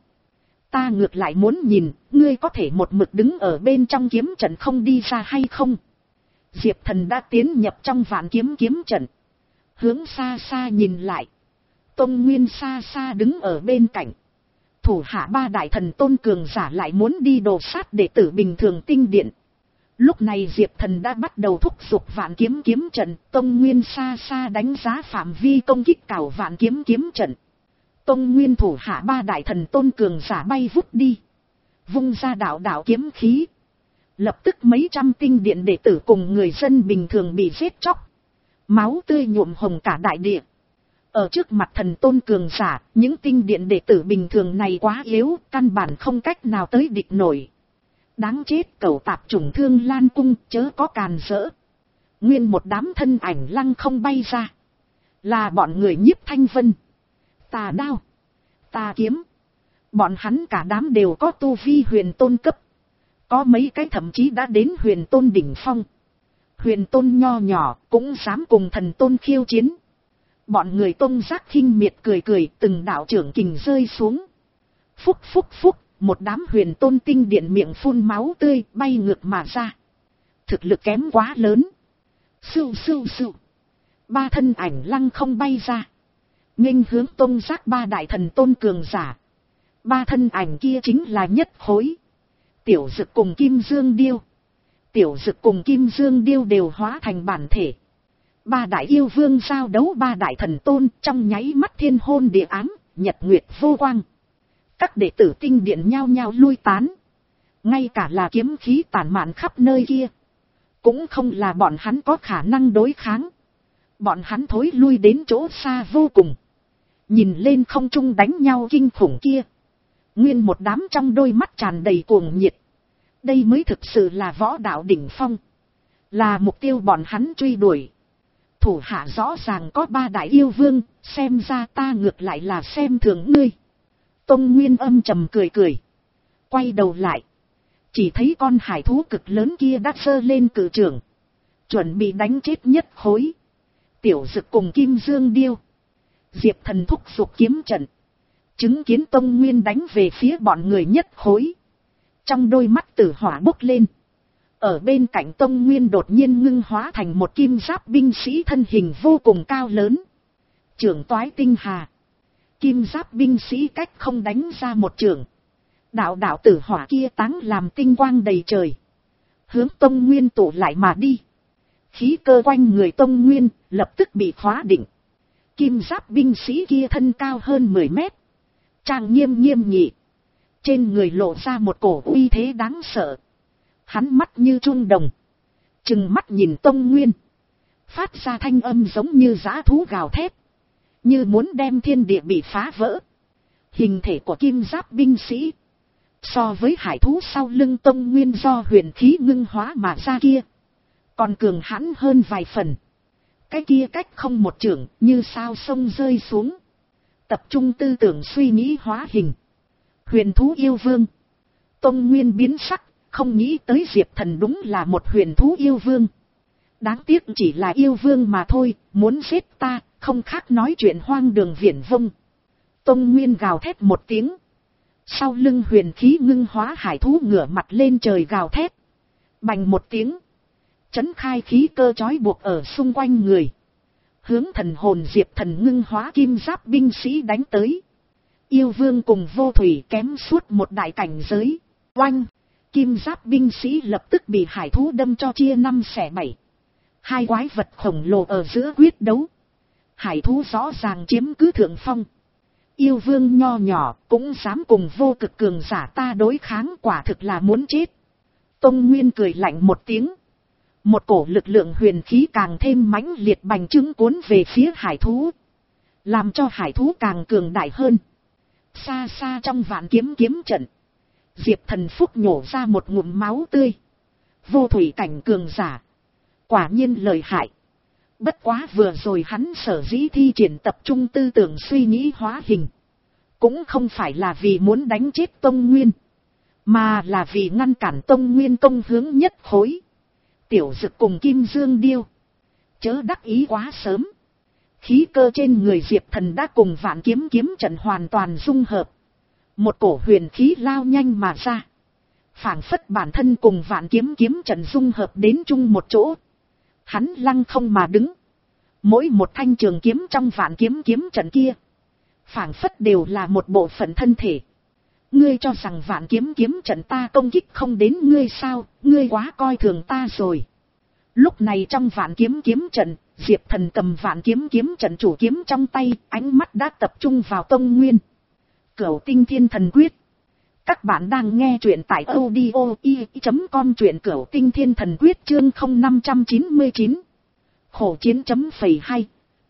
Ta ngược lại muốn nhìn, ngươi có thể một mực đứng ở bên trong kiếm trận không đi ra hay không? Diệp Thần đã tiến nhập trong vạn kiếm kiếm trận. Hướng xa xa nhìn lại. Tông Nguyên xa xa đứng ở bên cạnh. Thủ hạ ba đại thần tôn cường giả lại muốn đi đồ sát đệ tử bình thường tinh điện. Lúc này Diệp Thần đã bắt đầu thúc giục vạn kiếm kiếm trận. Tông Nguyên xa xa đánh giá phạm vi công kích cảo vạn kiếm kiếm trận. Tông Nguyên thủ hạ ba đại thần tôn cường giả bay vút đi. Vung ra đạo đạo kiếm khí. Lập tức mấy trăm tinh điện đệ tử cùng người dân bình thường bị giết chóc. Máu tươi nhuộm hồng cả đại địa. Ở trước mặt thần tôn cường giả, những tinh điện đệ tử bình thường này quá yếu, căn bản không cách nào tới địch nổi. Đáng chết, cẩu tạp chủng Thương Lan cung, chớ có càn rỡ. Nguyên một đám thân ảnh lăng không bay ra. Là bọn người Nhiếp Thanh Vân. Tà đao. Tà kiếm. Bọn hắn cả đám đều có tu vi huyền tôn cấp. Có mấy cái thậm chí đã đến huyền tôn đỉnh phong. Huyền tôn nho nhỏ cũng dám cùng thần tôn khiêu chiến. Bọn người Tông Giác khinh miệt cười cười, từng đạo trưởng kình rơi xuống. Phúc phúc phúc, một đám huyền tôn tinh điện miệng phun máu tươi bay ngược mà ra. Thực lực kém quá lớn. Sưu sưu sưu. Ba thân ảnh lăng không bay ra. Nghênh hướng Tông Giác ba đại thần tôn cường giả. Ba thân ảnh kia chính là Nhất Khối, Tiểu Dực cùng Kim Dương Điêu. Tiểu Dực cùng Kim Dương Điêu đều hóa thành bản thể. Ba đại yêu vương giao đấu ba đại thần tôn, trong nháy mắt thiên hôn địa ám, nhật nguyệt vô quang. Các đệ tử tinh điện nhao nhao lui tán. Ngay cả là kiếm khí tản mạn khắp nơi kia, cũng không là bọn hắn có khả năng đối kháng. Bọn hắn thối lui đến chỗ xa vô cùng. Nhìn lên không trung đánh nhau kinh khủng kia. Nguyên một đám trong đôi mắt tràn đầy cuồng nhiệt. Đây mới thực sự là võ đạo đỉnh phong. Là mục tiêu bọn hắn truy đuổi. Thủ hạ rõ ràng có ba đại yêu vương, xem ra ta ngược lại là xem thường ngươi. Tông Nguyên âm trầm cười cười. Quay đầu lại. Chỉ thấy con hải thú cực lớn kia đã giơ lên cự trưởng. Chuẩn bị đánh chết Nhất Khối, Tiểu Dực cùng Kim Dương Điêu. Diệp Thần thúc giục kiếm trận. Chứng kiến Tông Nguyên đánh về phía bọn người Nhất Khối. Trong đôi mắt tử hỏa bốc lên. Ở bên cạnh Tông Nguyên đột nhiên ngưng hóa thành một kim giáp binh sĩ thân hình vô cùng cao lớn. Trưởng toái tinh hà. Kim giáp binh sĩ cách không đánh ra một trường. Đạo đạo tử hỏa kia táng làm tinh quang đầy trời. Hướng Tông Nguyên tụ lại mà đi. Khí cơ quanh người Tông Nguyên lập tức bị khóa định. Kim giáp binh sĩ kia thân cao hơn mười mét. Trang nghiêm nghiêm nghị. Trên người lộ ra một cổ uy thế đáng sợ. Hắn mắt như chuông đồng. Trừng mắt nhìn Tông Nguyên. Phát ra thanh âm giống như dã thú gào thét. Như muốn đem thiên địa bị phá vỡ. Hình thể của kim giáp binh sĩ. So với hải thú sau lưng Tông Nguyên do huyền khí ngưng hóa mà ra kia. Còn cường hãn hơn vài phần. Cái kia cách không một chưởng như sao sông rơi xuống. tập trung tư tưởng suy nghĩ hóa hình. Huyền thú yêu vương. Tông Nguyên biến sắc, không nghĩ tới Diệp Thần đúng là một huyền thú yêu vương. Đáng tiếc chỉ là yêu vương mà thôi, muốn giết ta, không khác nói chuyện hoang đường viển vông. Tông Nguyên gào thét một tiếng. Sau lưng huyền khí ngưng hóa hải thú ngửa mặt lên trời gào thét. Bành một tiếng. Chấn khai khí cơ trói buộc ở xung quanh người. Hướng thần hồn Diệp Thần ngưng hóa kim giáp binh sĩ đánh tới. Yêu vương cùng vô thủy kém suốt một đại cảnh giới. Oanh! Kim giáp binh sĩ lập tức bị hải thú đâm cho chia năm xẻ bảy. Hai quái vật khổng lồ ở giữa quyết đấu. Hải thú rõ ràng chiếm cứ thượng phong. Yêu vương nho nhỏ cũng dám cùng vô cực cường giả ta đối kháng, quả thực là muốn chết. Tông Nguyên cười lạnh một tiếng. Một cổ lực lượng huyền khí càng thêm mãnh liệt bành trướng cuốn về phía hải thú. Làm cho hải thú càng cường đại hơn. Xa xa trong vạn kiếm kiếm trận. Diệp Thần phúc nhổ ra một ngụm máu tươi. Vô thủy cảnh cường giả. Quả nhiên lợi hại. Bất quá vừa rồi hắn sở dĩ thi triển tập trung tư tưởng suy nghĩ hóa hình. Cũng không phải là vì muốn đánh chết Tông Nguyên. Mà là vì ngăn cản Tông Nguyên công hướng nhất khối. Tiểu Dực cùng Kim Dương Điêu. Chớ đắc ý quá sớm. Khí cơ trên người Diệp Thần đã cùng vạn kiếm kiếm trận hoàn toàn dung hợp. Một cổ huyền khí lao nhanh mà ra. Phảng phất bản thân cùng vạn kiếm kiếm trận dung hợp đến chung một chỗ. Hắn lăng không mà đứng. Mỗi một thanh trường kiếm trong vạn kiếm kiếm trận kia. Phảng phất đều là một bộ phận thân thể. Ngươi cho rằng vạn kiếm kiếm trận ta công kích không đến ngươi sao, ngươi quá coi thường ta rồi. Lúc này trong vạn kiếm kiếm trận, Diệp Thần cầm vạn kiếm kiếm trận chủ kiếm trong tay, ánh mắt đã tập trung vào Tông Nguyên. Cửu Tinh Thiên Thần Quyết. Các bạn đang nghe truyện tại audio i chấm com, truyện Cửu Tinh Thiên Thần Quyết chương không năm chín chín. Khổ chiến chấm phẩy hai.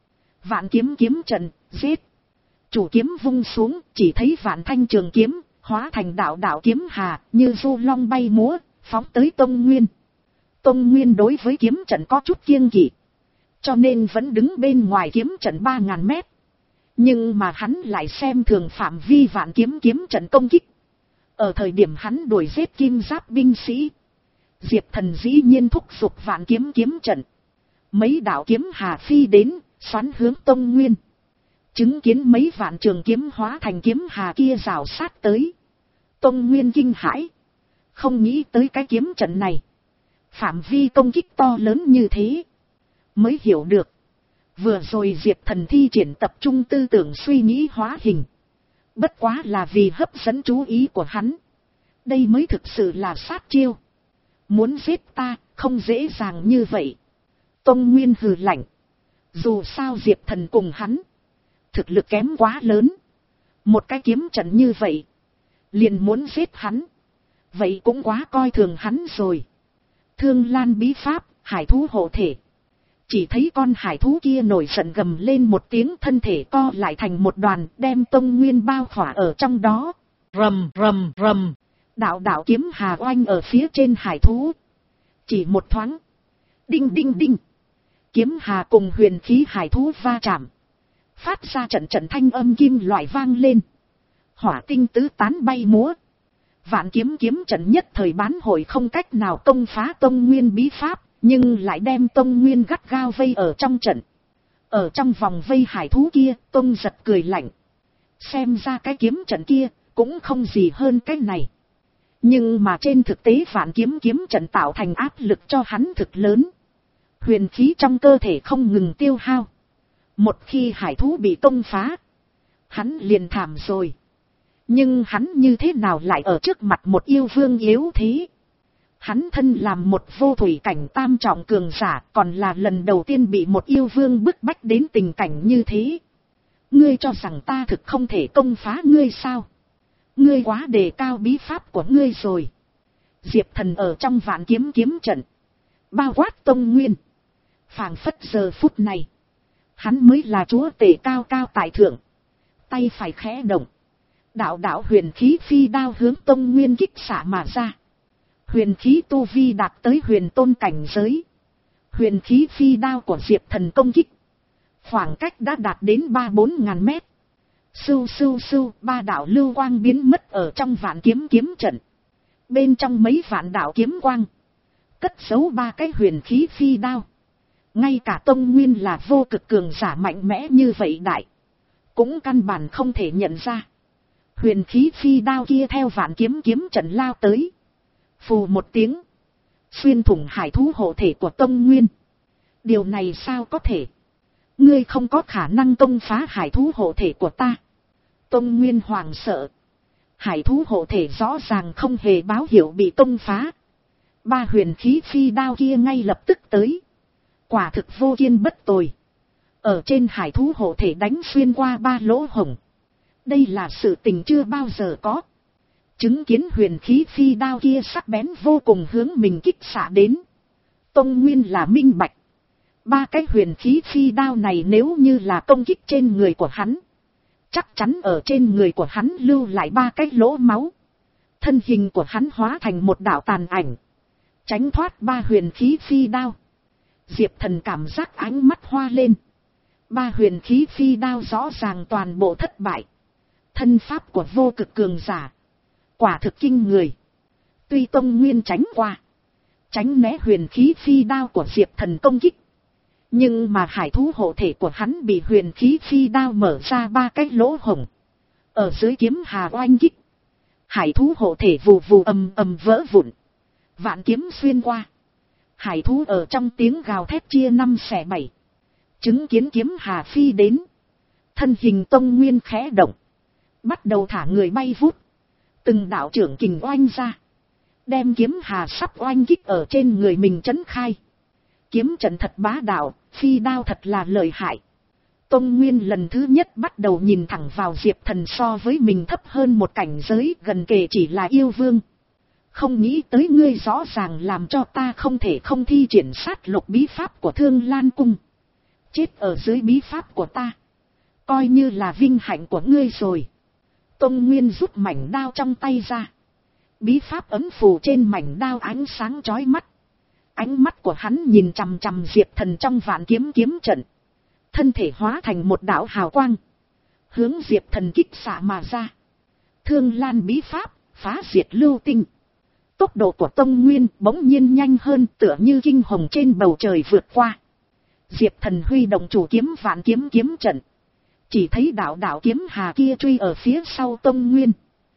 Vạn kiếm kiếm trận, giết. Chủ kiếm vung xuống, chỉ thấy vạn thanh trường kiếm, hóa thành đạo đạo kiếm hà, như du long bay múa, phóng tới Tông Nguyên. Tông Nguyên đối với kiếm trận có chút kiêng kỵ. Cho nên vẫn đứng bên ngoài kiếm trận ba ngàn mét. Nhưng mà hắn lại xem thường phạm vi vạn kiếm kiếm trận công kích. Ở thời điểm hắn đuổi giết kim giáp binh sĩ. Diệp Thần dĩ nhiên thúc giục vạn kiếm kiếm trận. Mấy đạo kiếm hà phi đến, xoắn hướng Tông Nguyên. Chứng kiến mấy vạn trường kiếm hóa thành kiếm hà kia rào sát tới. Tông Nguyên kinh hãi. Không nghĩ tới cái kiếm trận này. Phạm vi công kích to lớn như thế. Mới hiểu được. Vừa rồi Diệp Thần thi triển tập trung tư tưởng suy nghĩ hóa hình. Bất quá là vì hấp dẫn chú ý của hắn. Đây mới thực sự là sát chiêu. Muốn giết ta, không dễ dàng như vậy. Tông Nguyên hừ lạnh. Dù sao Diệp Thần cùng hắn. Thực lực kém quá lớn. Một cái kiếm trận như vậy. Liền muốn giết hắn. Vậy cũng quá coi thường hắn rồi. Thương Lan bí pháp, hải thú hộ thể. Chỉ thấy con hải thú kia nổi giận gầm lên một tiếng, thân thể co lại thành một đoàn, đem Tông Nguyên bao khỏa ở trong đó. Rầm rầm rầm. Đạo đạo kiếm hà oanh ở phía trên hải thú. Chỉ một thoáng. Đinh đinh đinh. Kiếm hà cùng huyền khí hải thú va chạm. Phát ra trận trận thanh âm kim loại vang lên. Hỏa tinh tứ tán bay múa. Vạn kiếm kiếm trận nhất thời bán hội không cách nào công phá Tông Nguyên bí pháp. Nhưng lại đem Tông Nguyên gắt gao vây ở trong trận. Ở trong vòng vây hải thú kia, Tông Giật cười lạnh. Xem ra cái kiếm trận kia, cũng không gì hơn cái này. Nhưng mà trên thực tế vạn kiếm kiếm trận tạo thành áp lực cho hắn thực lớn. Huyền khí trong cơ thể không ngừng tiêu hao. Một khi hải thú bị công phá, hắn liền thảm rồi. Nhưng hắn như thế nào lại ở trước mặt một yêu vương yếu thế? Hắn thân làm một vô thủy cảnh tam trọng cường giả, còn là lần đầu tiên bị một yêu vương bức bách đến tình cảnh như thế. Ngươi cho rằng ta thực không thể công phá ngươi sao? Ngươi quá đề cao bí pháp của ngươi rồi. Diệp Thần ở trong vạn kiếm kiếm trận, bao quát Tông Nguyên. Phảng phất giờ phút này, hắn mới là chúa tể cao cao tại thượng. Tay phải khẽ động, đạo đạo huyền khí phi đao hướng Tông Nguyên kích xạ mà ra. Huyền khí tu vi đạt tới huyền tôn cảnh giới. Huyền khí phi đao của Diệp Thần công kích. Khoảng cách đã đạt đến ba bốn ngàn mét. Sưu sưu sưu, ba đạo lưu quang biến mất ở trong vạn kiếm kiếm trận. Bên trong mấy vạn đạo kiếm quang, cất giấu ba cái huyền khí phi đao. Ngay cả Tông Nguyên là vô cực cường giả mạnh mẽ như vậy đại, cũng căn bản không thể nhận ra. Huyền khí phi đao kia theo vạn kiếm kiếm trận lao tới. Phù một tiếng, xuyên thủng hải thú hộ thể của Tông Nguyên. Điều này sao có thể? Ngươi không có khả năng công phá hải thú hộ thể của ta. Tông Nguyên hoảng sợ. Hải thú hộ thể rõ ràng không hề báo hiệu bị công phá. Ba huyền khí phi đao kia ngay lập tức tới. Quả thực vô kiên bất tồi. Ở trên hải thú hộ thể đánh xuyên qua ba lỗ hổng. Đây là sự tình chưa bao giờ có. Chứng kiến huyền khí phi đao kia sắc bén vô cùng hướng mình kích xạ đến. Tông Nguyên là minh bạch. Ba cái huyền khí phi đao này nếu như là công kích trên người của hắn, chắc chắn ở trên người của hắn lưu lại ba cái lỗ máu. Thân hình của hắn hóa thành một đạo tàn ảnh, tránh thoát ba huyền khí phi đao. Diệp Thần cảm giác ánh mắt hoa lên. Ba huyền khí phi đao rõ ràng toàn bộ thất bại. Thân pháp của vô cực cường giả, quả thực kinh người. Tuy Tông Nguyên tránh qua, tránh né huyền khí phi đao của Diệp Thần công kích, nhưng mà hải thú hộ thể của hắn bị huyền khí phi đao mở ra ba cái lỗ hổng. Ở dưới kiếm hà oanh kích, hải thú hộ thể vù vù ầm ầm vỡ vụn. Vạn kiếm xuyên qua, hải thú ở trong tiếng gào thét chia năm xẻ bảy. Chứng kiến kiếm hà phi đến, thân hình Tông Nguyên khẽ động, bắt đầu thả người bay vút. Từng đạo trưởng kình oanh ra, đem kiếm hà sắp oanh kích ở trên người mình chấn khai. Kiếm trận thật bá đạo, phi đao thật là lợi hại. Tông Nguyên lần thứ nhất bắt đầu nhìn thẳng vào Diệp Thần so với mình thấp hơn một cảnh giới, gần kề chỉ là yêu vương. Không nghĩ tới ngươi rõ ràng làm cho ta không thể không thi triển sát lục bí pháp của Thương Lan Cung. Chết ở dưới bí pháp của ta, coi như là vinh hạnh của ngươi rồi. Tông Nguyên rút mảnh đao trong tay ra. Bí pháp ấm phù trên mảnh đao ánh sáng chói mắt. Ánh mắt của hắn nhìn chằm chằm Diệp Thần trong vạn kiếm kiếm trận. Thân thể hóa thành một đạo hào quang, hướng Diệp Thần kích xạ mà ra. Thương Lan bí pháp, phá diệt lưu tinh. Tốc độ của Tông Nguyên bỗng nhiên nhanh hơn, tựa như kinh hồng trên bầu trời vượt qua. Diệp Thần huy động chủ kiếm vạn kiếm kiếm trận. Chỉ thấy đạo đạo kiếm hà kia truy ở phía sau Tông Nguyên,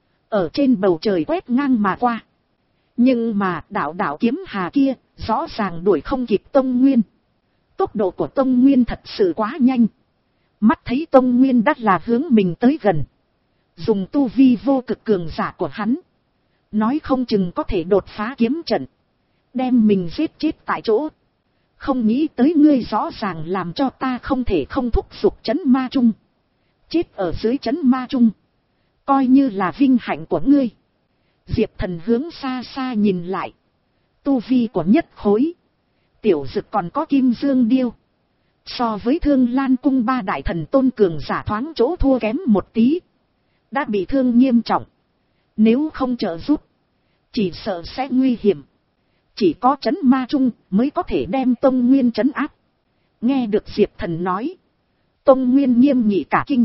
ở trên bầu trời quét ngang mà qua. Nhưng mà đạo đạo kiếm hà kia rõ ràng đuổi không kịp Tông Nguyên. Tốc độ của Tông Nguyên thật sự quá nhanh. Mắt thấy Tông Nguyên đắt là hướng mình tới gần. Dùng tu vi vô cực cường giả của hắn, nói không chừng có thể đột phá kiếm trận, đem mình giết chết tại chỗ. Không nghĩ tới ngươi rõ ràng làm cho ta không thể không thúc giục trấn ma trung. Chết ở dưới trấn ma trung, coi như là vinh hạnh của ngươi. Diệp Thần hướng xa xa nhìn lại. Tu vi của nhất khối, tiểu dực còn có kim dương điêu. So với Thương Lan Cung ba đại thần tôn cường giả thoáng chỗ thua kém một tí. Đã bị thương nghiêm trọng. Nếu không trợ giúp, chỉ sợ sẽ nguy hiểm. Chỉ có trấn ma trung mới có thể đem Tông Nguyên trấn áp. Nghe được Diệp Thần nói, Tông Nguyên nghiêm nghị cả kinh.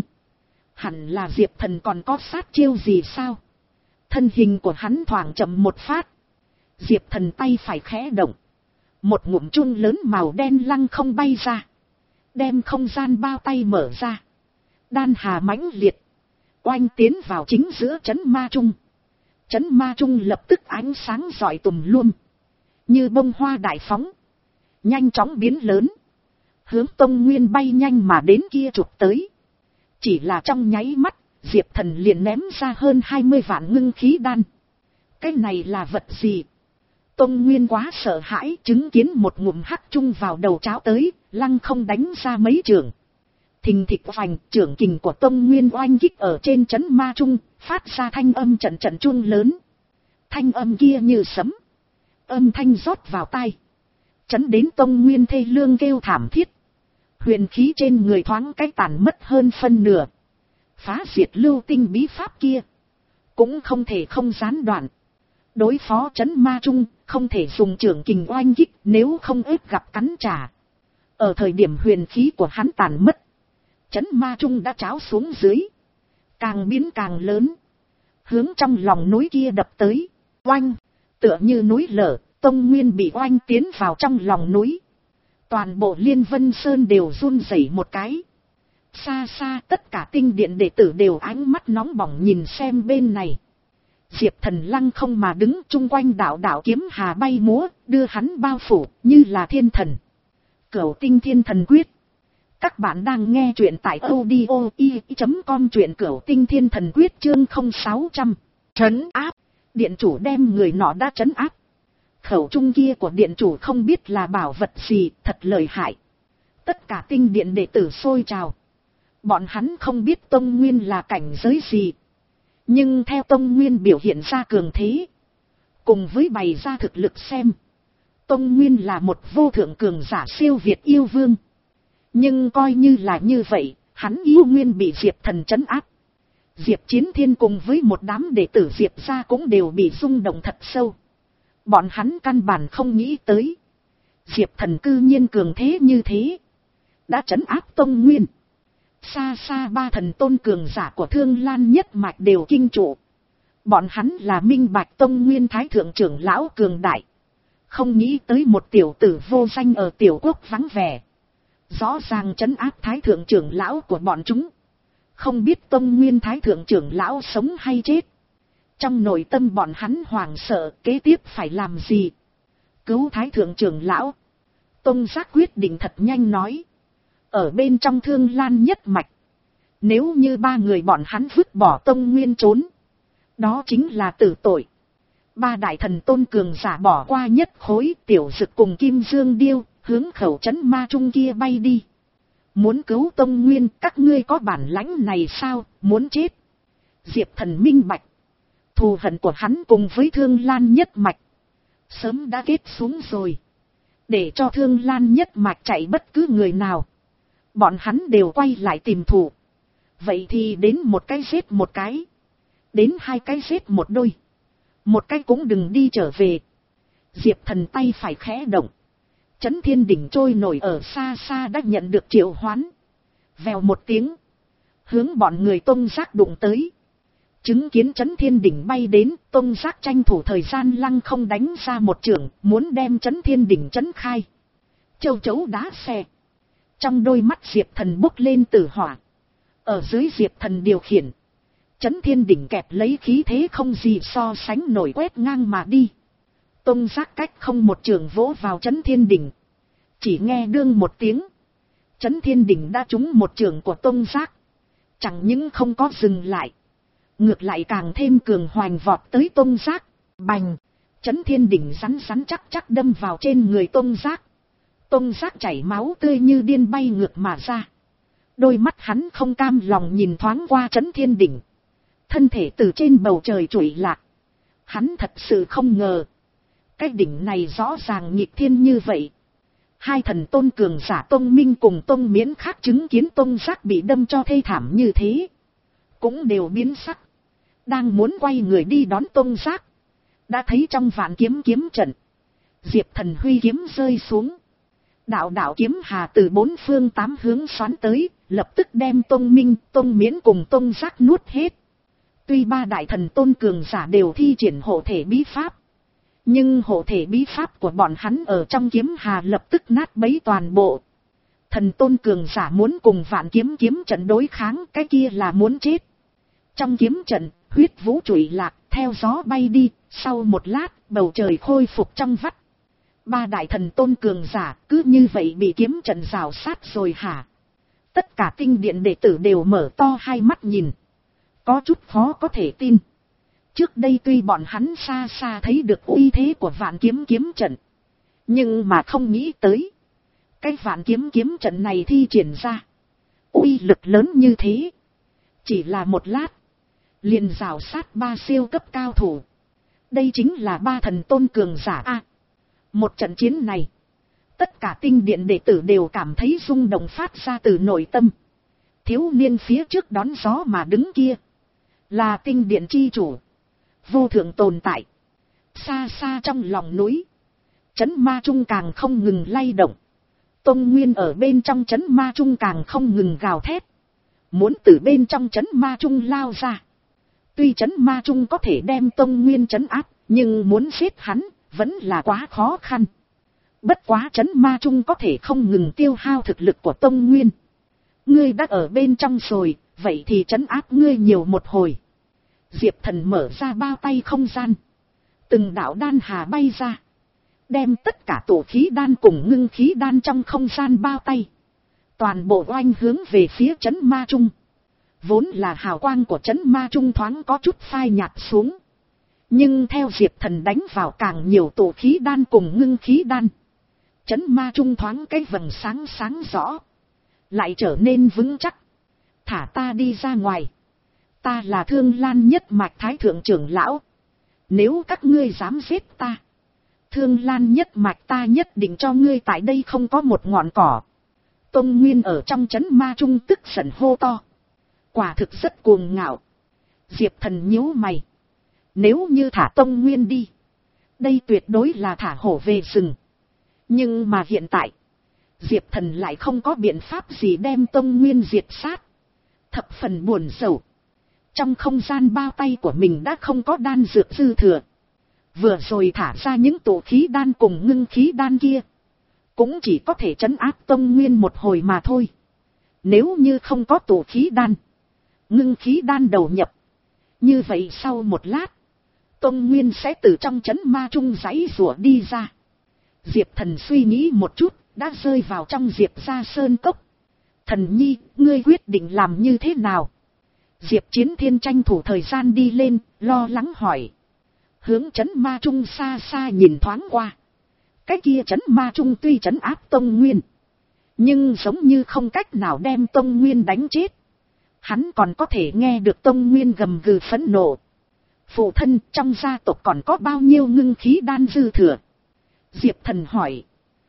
Hẳn là Diệp Thần còn có sát chiêu gì sao? Thân hình của hắn thoảng chậm một phát. Diệp Thần tay phải khẽ động, một ngụm chun lớn màu đen lăng không bay ra, đem không gian bao tay mở ra. Đan hà mãnh liệt, oanh tiến vào chính giữa trấn ma trung. Trấn ma trung lập tức ánh sáng rọi tùm luôn, như bông hoa đại phóng, nhanh chóng biến lớn, hướng Tông Nguyên bay nhanh mà đến kia chụp tới. Chỉ là trong nháy mắt, Diệp Thần liền ném ra hơn hai mươi vạn ngưng khí đan. Cái này là vật gì? Tông Nguyên quá sợ hãi, chứng kiến một ngụm hắc chung vào đầu cháo tới, lăng không đánh ra mấy trường. Thình thịch vành, trưởng kình của Tông Nguyên oanh kích ở trên trấn ma trung, phát ra thanh âm trận trận chuông lớn. Thanh âm kia như sấm, âm thanh rót vào tai, chấn đến Tông Nguyên thê lương kêu thảm thiết. Huyền khí trên người thoáng cái tàn mất hơn phân nửa. Phá diệt lưu tinh bí pháp kia cũng không thể không gián đoạn. Đối phó trấn ma trung, không thể dùng trưởng kình oanh kích, nếu không ép gặp cắn trả. Ở thời điểm huyền khí của hắn tàn mất, trấn ma trung đã tráo xuống dưới, càng biến càng lớn, hướng trong lòng núi kia đập tới. Oanh, tựa như núi lở, Tông Nguyên bị oanh tiến vào trong lòng núi. Toàn bộ Liên Vân Sơn đều run rẩy một cái. Xa xa tất cả tinh điện đệ tử đều ánh mắt nóng bỏng nhìn xem bên này. Diệp Thần lăng không mà đứng, chung quanh đạo đạo kiếm hà bay múa, đưa hắn bao phủ như là thiên thần. Cửu Tinh Thiên Thần Quyết. Các bạn đang nghe truyện tại audio i chấm com, truyện Cửu Tinh Thiên Thần Quyết chương không sáu trăm. Trấn áp. Điện chủ đem người nọ đã trấn áp. Khẩu trung kia của điện chủ không biết là bảo vật gì, thật lợi hại. Tất cả tinh điện đệ tử sôi trào. Bọn hắn không biết Tông Nguyên là cảnh giới gì. Nhưng theo Tông Nguyên biểu hiện ra cường thế, cùng với bày ra thực lực xem, Tông Nguyên là một vô thượng cường giả siêu việt yêu vương. Nhưng coi như là như vậy, hắn yêu nguyên bị Diệp Thần trấn áp. Diệp Chiến Thiên cùng với một đám đệ tử Diệp gia cũng đều bị rung động thật sâu. Bọn hắn căn bản không nghĩ tới, Diệp Thần cư nhiên cường thế như thế, đã trấn áp Tông Nguyên. Xa xa ba thần tôn cường giả của Thương Lan nhất mạch đều kinh trụ. Bọn hắn là minh bạch Tông Nguyên thái thượng trưởng lão cường đại. Không nghĩ tới một tiểu tử vô danh ở tiểu quốc vắng vẻ, rõ ràng trấn áp thái thượng trưởng lão của bọn chúng. Không biết Tông Nguyên thái thượng trưởng lão sống hay chết. Trong nội tâm bọn hắn hoảng sợ, kế tiếp phải làm gì? Cứu thái thượng trưởng lão. Tông Giác quyết định thật nhanh nói. Ở bên trong Thương Lan nhất mạch, nếu như ba người bọn hắn vứt bỏ Tông Nguyên trốn, đó chính là tử tội. Ba đại thần tôn cường giả bỏ qua nhất khối, Tiểu Dực cùng Kim Dương Điêu, hướng khẩu trấn ma trung kia bay đi. Muốn cứu Tông Nguyên, các ngươi có bản lãnh này sao? Muốn chết. Diệp Thần minh bạch, thù hận của hắn cùng với Thương Lan nhất mạch sớm đã kết xuống rồi. Để cho Thương Lan nhất mạch chạy bất cứ người nào, bọn hắn đều quay lại tìm thù. Vậy thì đến một cái giết một cái, đến hai cái giết một đôi, một cái cũng đừng đi trở về. Diệp Thần tay phải khẽ động, Chấn Thiên Đỉnh trôi nổi ở xa xa đã nhận được triệu hoán. Vèo một tiếng, hướng bọn người Tông Giác đụng tới. Chứng kiến Chấn Thiên Đỉnh bay đến, Tông Giác tranh thủ thời gian lăng không đánh ra một chưởng, muốn đem Chấn Thiên Đỉnh chấn khai. Châu chấu đá xe. Trong đôi mắt Diệp Thần bốc lên tử hỏa. Ở dưới Diệp Thần điều khiển, Chấn Thiên Đỉnh kẹp lấy khí thế không gì so sánh nổi quét ngang mà đi. Tông Giác cách không một trường vỗ vào Chấn Thiên Đỉnh. Chỉ nghe đương một tiếng, Chấn Thiên Đỉnh đã trúng một trường của Tông Giác. Chẳng những không có dừng lại, ngược lại càng thêm cường hoành vọt tới Tông Giác. Bành! Chấn Thiên Đỉnh rắn rắn chắc chắc đâm vào trên người Tông Giác. Tông Giác chảy máu tươi như điên bay ngược mà ra. Đôi mắt hắn không cam lòng nhìn thoáng qua Chấn Thiên Đỉnh. Thân thể từ trên bầu trời trụi lạc. Hắn thật sự không ngờ, cái đỉnh này rõ ràng nghịch thiên như vậy. Hai thần tôn cường giả Tông Minh cùng Tông Miễn khác chứng kiến Tông Giác bị đâm cho thê thảm như thế, cũng đều biến sắc. Đang muốn quay người đi đón Tông Giác, đã thấy trong vạn kiếm kiếm trận, Diệp Thần huy kiếm rơi xuống. Đạo đạo kiếm hà từ bốn phương tám hướng xoắn tới, lập tức đem Tông Minh, Tông Miễn cùng Tông Giác nuốt hết. Tuy ba đại thần tôn cường giả đều thi triển hộ thể bí pháp, nhưng hộ thể bí pháp của bọn hắn ở trong kiếm hà lập tức nát bấy toàn bộ. Thần tôn cường giả muốn cùng vạn kiếm kiếm trận đối kháng, cái kia là muốn chết. Trong kiếm trận, huyết vũ trụy lạc, theo gió bay đi, sau một lát, bầu trời khôi phục trong vắt. Ba đại thần tôn cường giả cứ như vậy bị kiếm trận rào sát rồi hả? Tất cả tinh điện đệ tử đều mở to hai mắt nhìn, có chút khó có thể tin. Trước đây tuy bọn hắn xa xa thấy được uy thế của vạn kiếm kiếm trận, nhưng mà không nghĩ tới, cái vạn kiếm kiếm trận này thi triển ra, uy lực lớn như thế. Chỉ là một lát, liền rào sát ba siêu cấp cao thủ. Đây chính là ba thần tôn cường giả a. Một trận chiến này, tất cả tinh điện đệ tử đều cảm thấy rung động phát ra từ nội tâm. Thiếu niên phía trước đón gió mà đứng kia, là tinh điện chi chủ, vô thượng tồn tại. Xa xa trong lòng núi, trấn ma trung càng không ngừng lay động. Tông Nguyên ở bên trong trấn ma trung càng không ngừng gào thét, muốn từ bên trong trấn ma trung lao ra. Tuy trấn ma trung có thể đem Tông Nguyên trấn áp, nhưng muốn giết hắn, vẫn là quá khó khăn. Bất quá trấn ma trung có thể không ngừng tiêu hao thực lực của Tông Nguyên. Ngươi đã ở bên trong rồi, vậy thì trấn áp ngươi nhiều một hồi. Diệp Thần mở ra bao tay không gian. Từng đạo đan hà bay ra. Đem tất cả tổ khí đan cùng ngưng khí đan trong không gian bao tay. Toàn bộ oanh hướng về phía trấn ma trung. Vốn là hào quang của trấn ma trung thoáng có chút phai nhạt xuống. Nhưng theo Diệp Thần đánh vào càng nhiều tổ khí đan cùng ngưng khí đan. Trấn ma trung thoáng cái vầng sáng sáng rõ. Lại trở nên vững chắc. Thả ta đi ra ngoài. Ta là Thương Lan nhất mạch thái thượng trưởng lão. Nếu các ngươi dám giết ta. Thương Lan nhất mạch ta nhất định cho ngươi tại đây không có một ngọn cỏ. Tông Nguyên ở trong trấn ma trung tức giận hô to. Quả thực rất cuồng ngạo. Diệp Thần nhíu mày. Nếu như thả Tông Nguyên đi. Đây tuyệt đối là thả hổ về rừng. Nhưng mà hiện tại. Diệp Thần lại không có biện pháp gì đem Tông Nguyên diệt sát. Thập phần buồn rầu. Trong không gian bao tay của mình đã không có đan dược dư thừa. Vừa rồi thả ra những tổ khí đan cùng ngưng khí đan kia. Cũng chỉ có thể trấn áp Tông Nguyên một hồi mà thôi. Nếu như không có tổ khí đan. Ngưng khí đan đầu nhập. Như vậy sau một lát. Tông Nguyên sẽ từ trong trấn ma trung giãy rủa đi ra. Diệp Thần suy nghĩ một chút. Đã rơi vào trong Diệp gia sơn cốc. Thần nhi, ngươi quyết định làm như thế nào? Diệp Chiến Thiên tranh thủ thời gian đi lên, lo lắng hỏi. Hướng trấn ma trung xa xa nhìn thoáng qua. Cái kia trấn ma trung tuy trấn áp Tông Nguyên. Nhưng giống như không cách nào đem Tông Nguyên đánh chết. Hắn còn có thể nghe được Tông Nguyên gầm gừ phẫn nộ. Phụ thân, trong gia tộc còn có bao nhiêu ngưng khí đan dư thừa? Diệp Thần hỏi.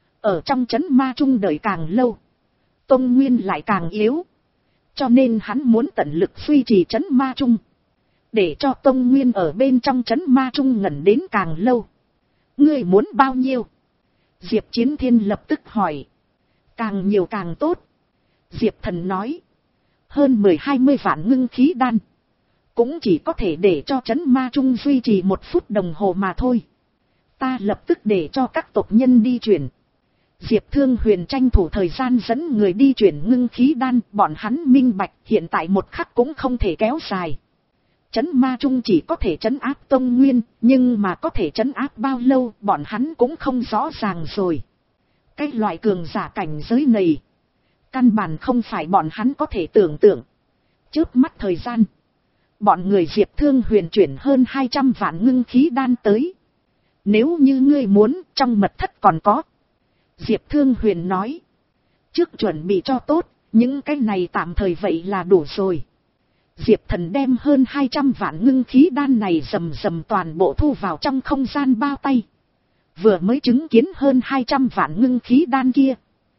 Ở trong trấn ma trung đợi càng lâu. Tông Nguyên lại càng yếu. Cho nên hắn muốn tận lực duy trì trấn ma trung. Để cho Tông Nguyên ở bên trong trấn ma trung ngẩn đến càng lâu. Ngươi muốn bao nhiêu? Diệp Chiến Thiên lập tức hỏi. Càng nhiều càng tốt. Diệp Thần nói. Hơn mười hai mươi vạn ngưng khí đan. Cũng chỉ có thể để cho trấn ma trung duy trì một phút đồng hồ mà thôi. Ta lập tức để cho các tộc nhân đi chuyển. Diệp Thương Huyền tranh thủ thời gian dẫn người đi chuyển ngưng khí đan. Bọn hắn minh bạch hiện tại một khắc cũng không thể kéo dài. Trấn ma trung chỉ có thể trấn áp Tông Nguyên. Nhưng mà có thể trấn áp bao lâu bọn hắn cũng không rõ ràng rồi. Cái loại cường giả cảnh giới này. Căn bản không phải bọn hắn có thể tưởng tượng. Chớp mắt thời gian. Bọn người Diệp Thương Huyền chuyển hơn hai trăm vạn ngưng khí đan tới. Nếu như ngươi muốn trong mật thất còn có. Diệp Thương Huyền nói. Trước chuẩn bị cho tốt. Những cái này tạm thời vậy là đủ rồi. Diệp Thần đem hơn hai trăm vạn ngưng khí đan này rầm rầm toàn bộ thu vào trong không gian bao tay. Vừa mới chứng kiến hơn hai trăm vạn ngưng khí đan kia.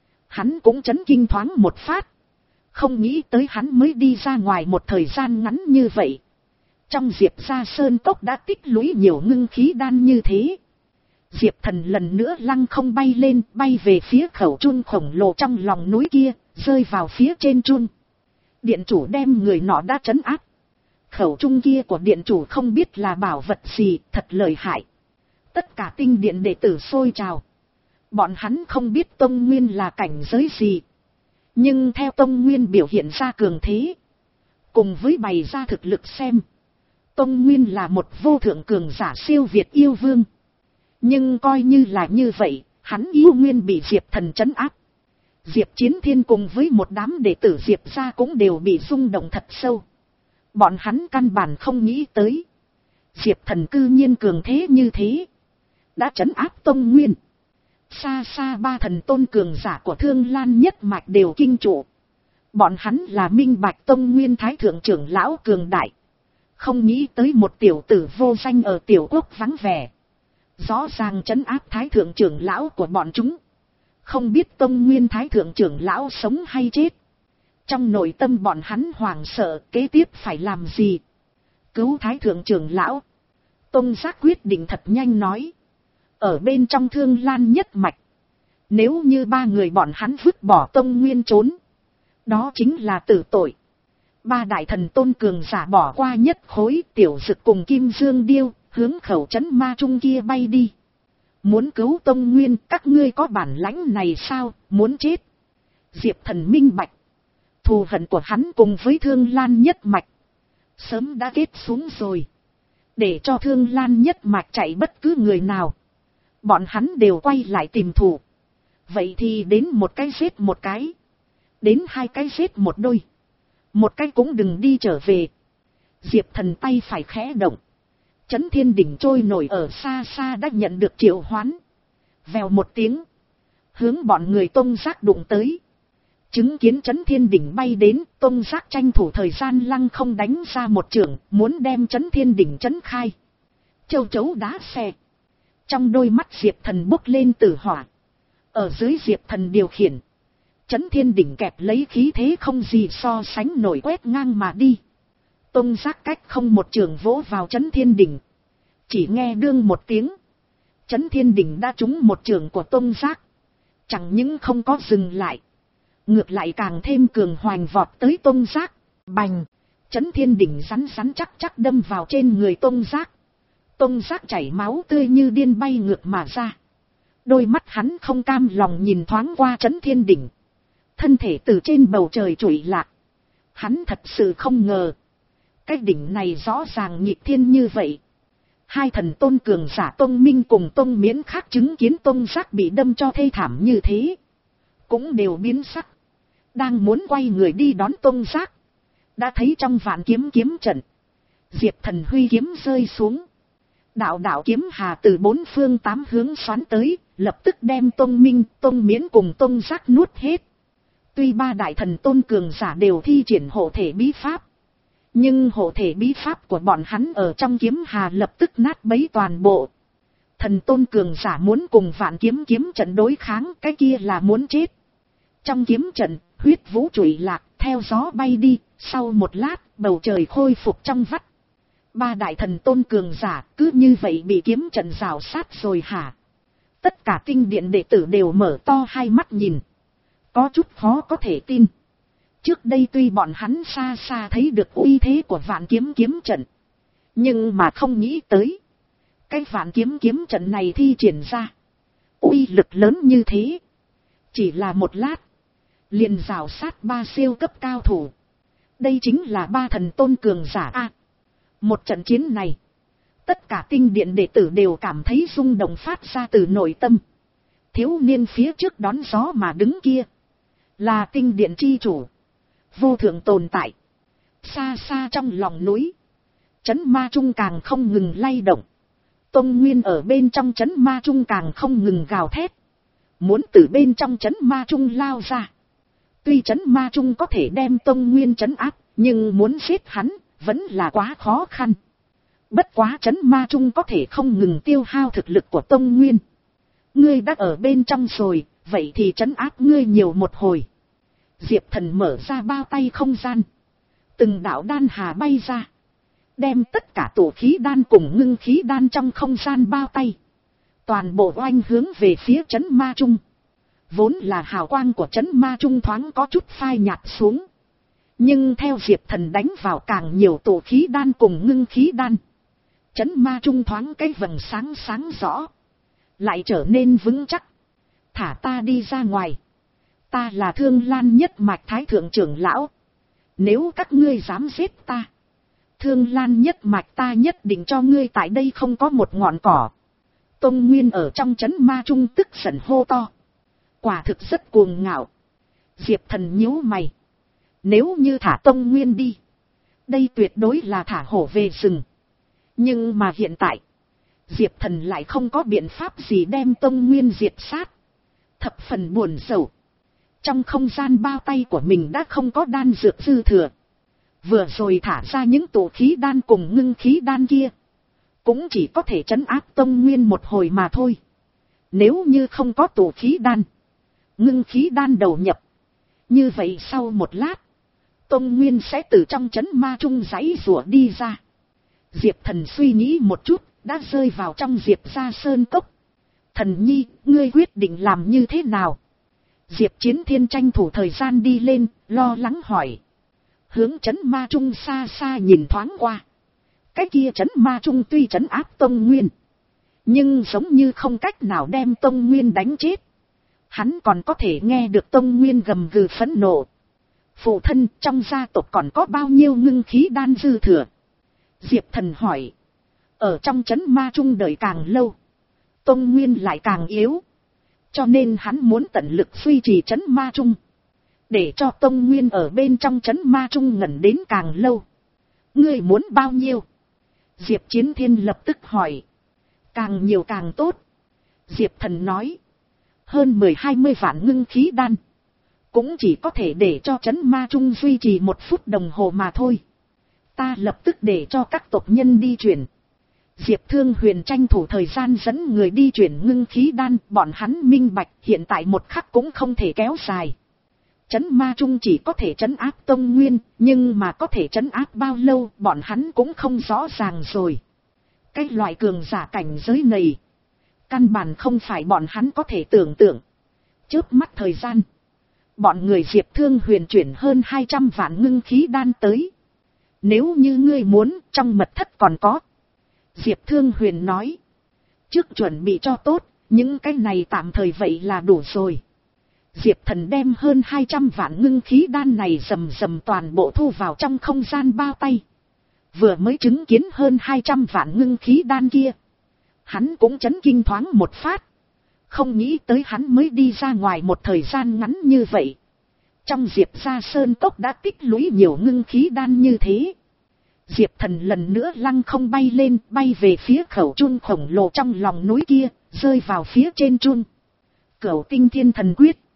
Hắn cũng chấn kinh thoáng một phát. Không nghĩ tới hắn mới đi ra ngoài một thời gian ngắn như vậy. Trong Diệp gia sơn cốc đã tích lũy nhiều ngưng khí đan như thế. Diệp Thần lần nữa lăng không bay lên, bay về phía khẩu chun khổng lồ trong lòng núi kia, rơi vào phía trên chun. Điện chủ đem người nọ đã trấn áp. Khẩu trung kia của điện chủ không biết là bảo vật gì, thật lợi hại. Tất cả tinh điện đệ tử sôi trào. Bọn hắn không biết Tông Nguyên là cảnh giới gì. Nhưng theo Tông Nguyên biểu hiện ra cường thế. Cùng với bày ra thực lực xem. Tông Nguyên là một vô thượng cường giả siêu việt yêu vương. Nhưng coi như là như vậy, hắn yêu nguyên bị Diệp Thần trấn áp. Diệp Chiến Thiên cùng với một đám đệ tử Diệp gia cũng đều bị rung động thật sâu. Bọn hắn căn bản không nghĩ tới. Diệp Thần cư nhiên cường thế như thế. Đã trấn áp Tông Nguyên. Xa xa ba thần tôn cường giả của Thương Lan nhất mạch đều kinh trụ. Bọn hắn là minh bạch Tông Nguyên thái thượng trưởng lão cường đại. Không nghĩ tới một tiểu tử vô danh ở tiểu quốc vắng vẻ. Rõ ràng trấn áp thái thượng trưởng lão của bọn chúng. Không biết Tông Nguyên thái thượng trưởng lão sống hay chết. Trong nội tâm bọn hắn hoảng sợ kế tiếp phải làm gì. Cứu thái thượng trưởng lão. Tông Giác quyết định thật nhanh nói. Ở bên trong Thương Lan nhất mạch. Nếu như ba người bọn hắn vứt bỏ Tông Nguyên trốn. Đó chính là tử tội. Ba đại thần tôn cường giả bỏ qua nhất khối, Tiểu Dực cùng Kim Dương Điêu, hướng khẩu trấn ma trung kia bay đi. Muốn cứu Tông Nguyên, các ngươi có bản lãnh này sao, muốn chết. Diệp Thần minh bạch. Thù hận của hắn cùng với Thương Lan nhất mạch sớm đã kết xuống rồi. Để cho Thương Lan nhất mạch chạy bất cứ người nào, bọn hắn đều quay lại tìm thù. Vậy thì đến một cái giết một cái, đến hai cái giết một đôi, một cái cũng đừng đi trở về. Diệp Thần tay phải khẽ động, Chấn Thiên Đỉnh trôi nổi ở xa xa đã nhận được triệu hoán. Vèo một tiếng, hướng bọn người Tông Giác đụng tới. Chứng kiến Chấn Thiên Đỉnh bay đến, Tông Giác tranh thủ thời gian lăng không đánh ra một chưởng, muốn đem Chấn Thiên Đỉnh chấn khai. Châu chấu đá xe. Trong đôi mắt Diệp Thần bốc lên tử hỏa. Ở dưới Diệp Thần điều khiển, Chấn Thiên Đỉnh kẹp lấy khí thế không gì so sánh nổi quét ngang mà đi. Tông Giác cách không một chưởng vỗ vào Chấn Thiên Đỉnh. Chỉ nghe đương một tiếng, Chấn Thiên Đỉnh đã trúng một chưởng của Tông Giác. Chẳng những không có dừng lại, ngược lại càng thêm cường hoành vọt tới Tông Giác. Bành! Chấn Thiên Đỉnh rắn rắn chắc chắc đâm vào trên người Tông Giác. Tông Giác chảy máu tươi như điên bay ngược mà ra. Đôi mắt hắn không cam lòng nhìn thoáng qua Chấn Thiên Đỉnh. Thân thể từ trên bầu trời trụi lạc. Hắn thật sự không ngờ, cái đỉnh này rõ ràng nghịch thiên như vậy. Hai thần tôn cường giả Tông Minh cùng Tông Miễn khác chứng kiến Tông Giác bị đâm cho thê thảm như thế, cũng đều biến sắc. Đang muốn quay người đi đón Tông Giác, đã thấy trong vạn kiếm kiếm trận, Diệp Thần huy kiếm rơi xuống. Đạo đạo kiếm hà từ bốn phương tám hướng xoắn tới, lập tức đem Tông Minh, Tông Miễn cùng Tông Giác nuốt hết. Tuy ba đại thần tôn cường giả đều thi triển hộ thể bí pháp, nhưng hộ thể bí pháp của bọn hắn ở trong kiếm hà lập tức nát bấy toàn bộ. Thần tôn cường giả muốn cùng vạn kiếm kiếm trận đối kháng, cái kia là muốn chết. Trong kiếm trận, huyết vũ trụi lạc, theo gió bay đi, sau một lát, bầu trời khôi phục trong vắt. Ba đại thần tôn cường giả cứ như vậy bị kiếm trận rào sát rồi hả? Tất cả tinh điện đệ tử đều mở to hai mắt nhìn, có chút khó có thể tin. Trước đây tuy bọn hắn xa xa thấy được uy thế của vạn kiếm kiếm trận, nhưng mà không nghĩ tới, cái vạn kiếm kiếm trận này thi triển ra, uy lực lớn như thế. Chỉ là một lát, liền rào sát ba siêu cấp cao thủ. Đây chính là ba thần tôn cường giả a. Một trận chiến này, tất cả tinh điện đệ tử đều cảm thấy rung động phát ra từ nội tâm. Thiếu niên phía trước đón gió mà đứng kia, là tinh điện chi chủ, vô thượng tồn tại. Xa xa trong lòng núi, trấn ma trung càng không ngừng lay động. Tông Nguyên ở bên trong trấn ma trung càng không ngừng gào thét, muốn từ bên trong trấn ma trung lao ra. Tuy trấn ma trung có thể đem Tông Nguyên trấn áp, nhưng muốn giết hắn vẫn là quá khó khăn. Bất quá trấn ma trung có thể không ngừng tiêu hao thực lực của Tông Nguyên. Ngươi đã ở bên trong rồi, vậy thì trấn áp ngươi nhiều một hồi. Diệp Thần mở ra bao tay không gian, từng đạo đan hà bay ra, đem tất cả tổ khí đan cùng ngưng khí đan trong không gian bao tay, toàn bộ oanh hướng về phía trấn ma trung. Vốn là hào quang của trấn ma trung thoáng có chút phai nhạt xuống, nhưng theo Diệp Thần đánh vào càng nhiều tổ khí đan cùng ngưng khí đan, trấn ma trung thoáng cái vầng sáng sáng rõ, lại trở nên vững chắc. Thả ta đi ra ngoài, ta là Thương Lan nhất mạch thái thượng trưởng lão, nếu các ngươi dám giết ta, Thương Lan nhất mạch ta nhất định cho ngươi tại đây không có một ngọn cỏ. Tông Nguyên ở trong trấn ma trung tức giận hô to, quả thực rất cuồng ngạo. Diệp Thần nhíu mày, nếu như thả Tông Nguyên đi, đây tuyệt đối là thả hổ về rừng. Nhưng mà hiện tại, Diệp Thần lại không có biện pháp gì đem Tông Nguyên diệt sát, thập phần buồn rầu. Trong không gian bao tay của mình đã không có đan dược dư thừa, vừa rồi thả ra những tổ khí đan cùng ngưng khí đan kia, cũng chỉ có thể trấn áp Tông Nguyên một hồi mà thôi. Nếu như không có tổ khí đan, ngưng khí đan đầu nhập, như vậy sau một lát, Tông Nguyên sẽ từ trong trấn ma trung giãy rủa đi ra. Diệp Thần suy nghĩ một chút, đã rơi vào trong Diệp gia sơn cốc. Thần nhi, ngươi quyết định làm như thế nào? Diệp Chiến Thiên tranh thủ thời gian đi lên, lo lắng hỏi. hướng trấn ma trung xa xa nhìn thoáng qua. Cái kia trấn ma trung tuy trấn áp Tông Nguyên, nhưng giống như không cách nào đem Tông Nguyên đánh chết. Hắn còn có thể nghe được Tông Nguyên gầm gừ phẫn nộ. Phụ thân, trong gia tộc còn có bao nhiêu ngưng khí đan dư thừa? Diệp Thần hỏi. Ở trong trấn ma trung đợi càng lâu, Tông Nguyên lại càng yếu. Cho nên hắn muốn tận lực duy trì trấn ma trung, để cho Tông Nguyên ở bên trong trấn ma trung ngẩn đến càng lâu. Ngươi muốn bao nhiêu? Diệp Chiến Thiên lập tức hỏi. Càng nhiều càng tốt. Diệp Thần nói. Hơn mười hai mươi vạn ngưng khí đan, cũng chỉ có thể để cho trấn ma trung duy trì một phút đồng hồ mà thôi. Ta lập tức để cho các tộc nhân đi chuyển. Diệp Thương Huyền tranh thủ thời gian dẫn người đi chuyển ngưng khí đan. Bọn hắn minh bạch hiện tại một khắc cũng không thể kéo dài. Trấn ma trung chỉ có thể trấn áp Tông Nguyên, nhưng mà có thể trấn áp bao lâu bọn hắn cũng không rõ ràng rồi. Cái loại cường giả cảnh giới này, căn bản không phải bọn hắn có thể tưởng tượng. Chớp mắt thời gian, bọn người Diệp Thương Huyền chuyển hơn hai trăm vạn ngưng khí đan tới. Nếu như ngươi muốn, trong mật thất còn có. Diệp Thương Huyền nói. Trước chuẩn bị cho tốt, những cái này tạm thời vậy là đủ rồi. Diệp Thần đem hơn hai trăm vạn ngưng khí đan này rầm rầm toàn bộ thu vào trong không gian bao tay. Vừa mới chứng kiến hơn hai trăm vạn ngưng khí đan kia, hắn cũng chấn kinh thoáng một phát. Không nghĩ tới hắn mới đi ra ngoài một thời gian ngắn như vậy, trong Diệp gia sơn cốc đã tích lũy nhiều ngưng khí đan như thế. Diệp Thần lần nữa lăng không bay lên, bay về phía khẩu chun khổng lồ trong lòng núi kia, rơi vào phía trên chun. Cửu Tinh Thiên Thần Quyết.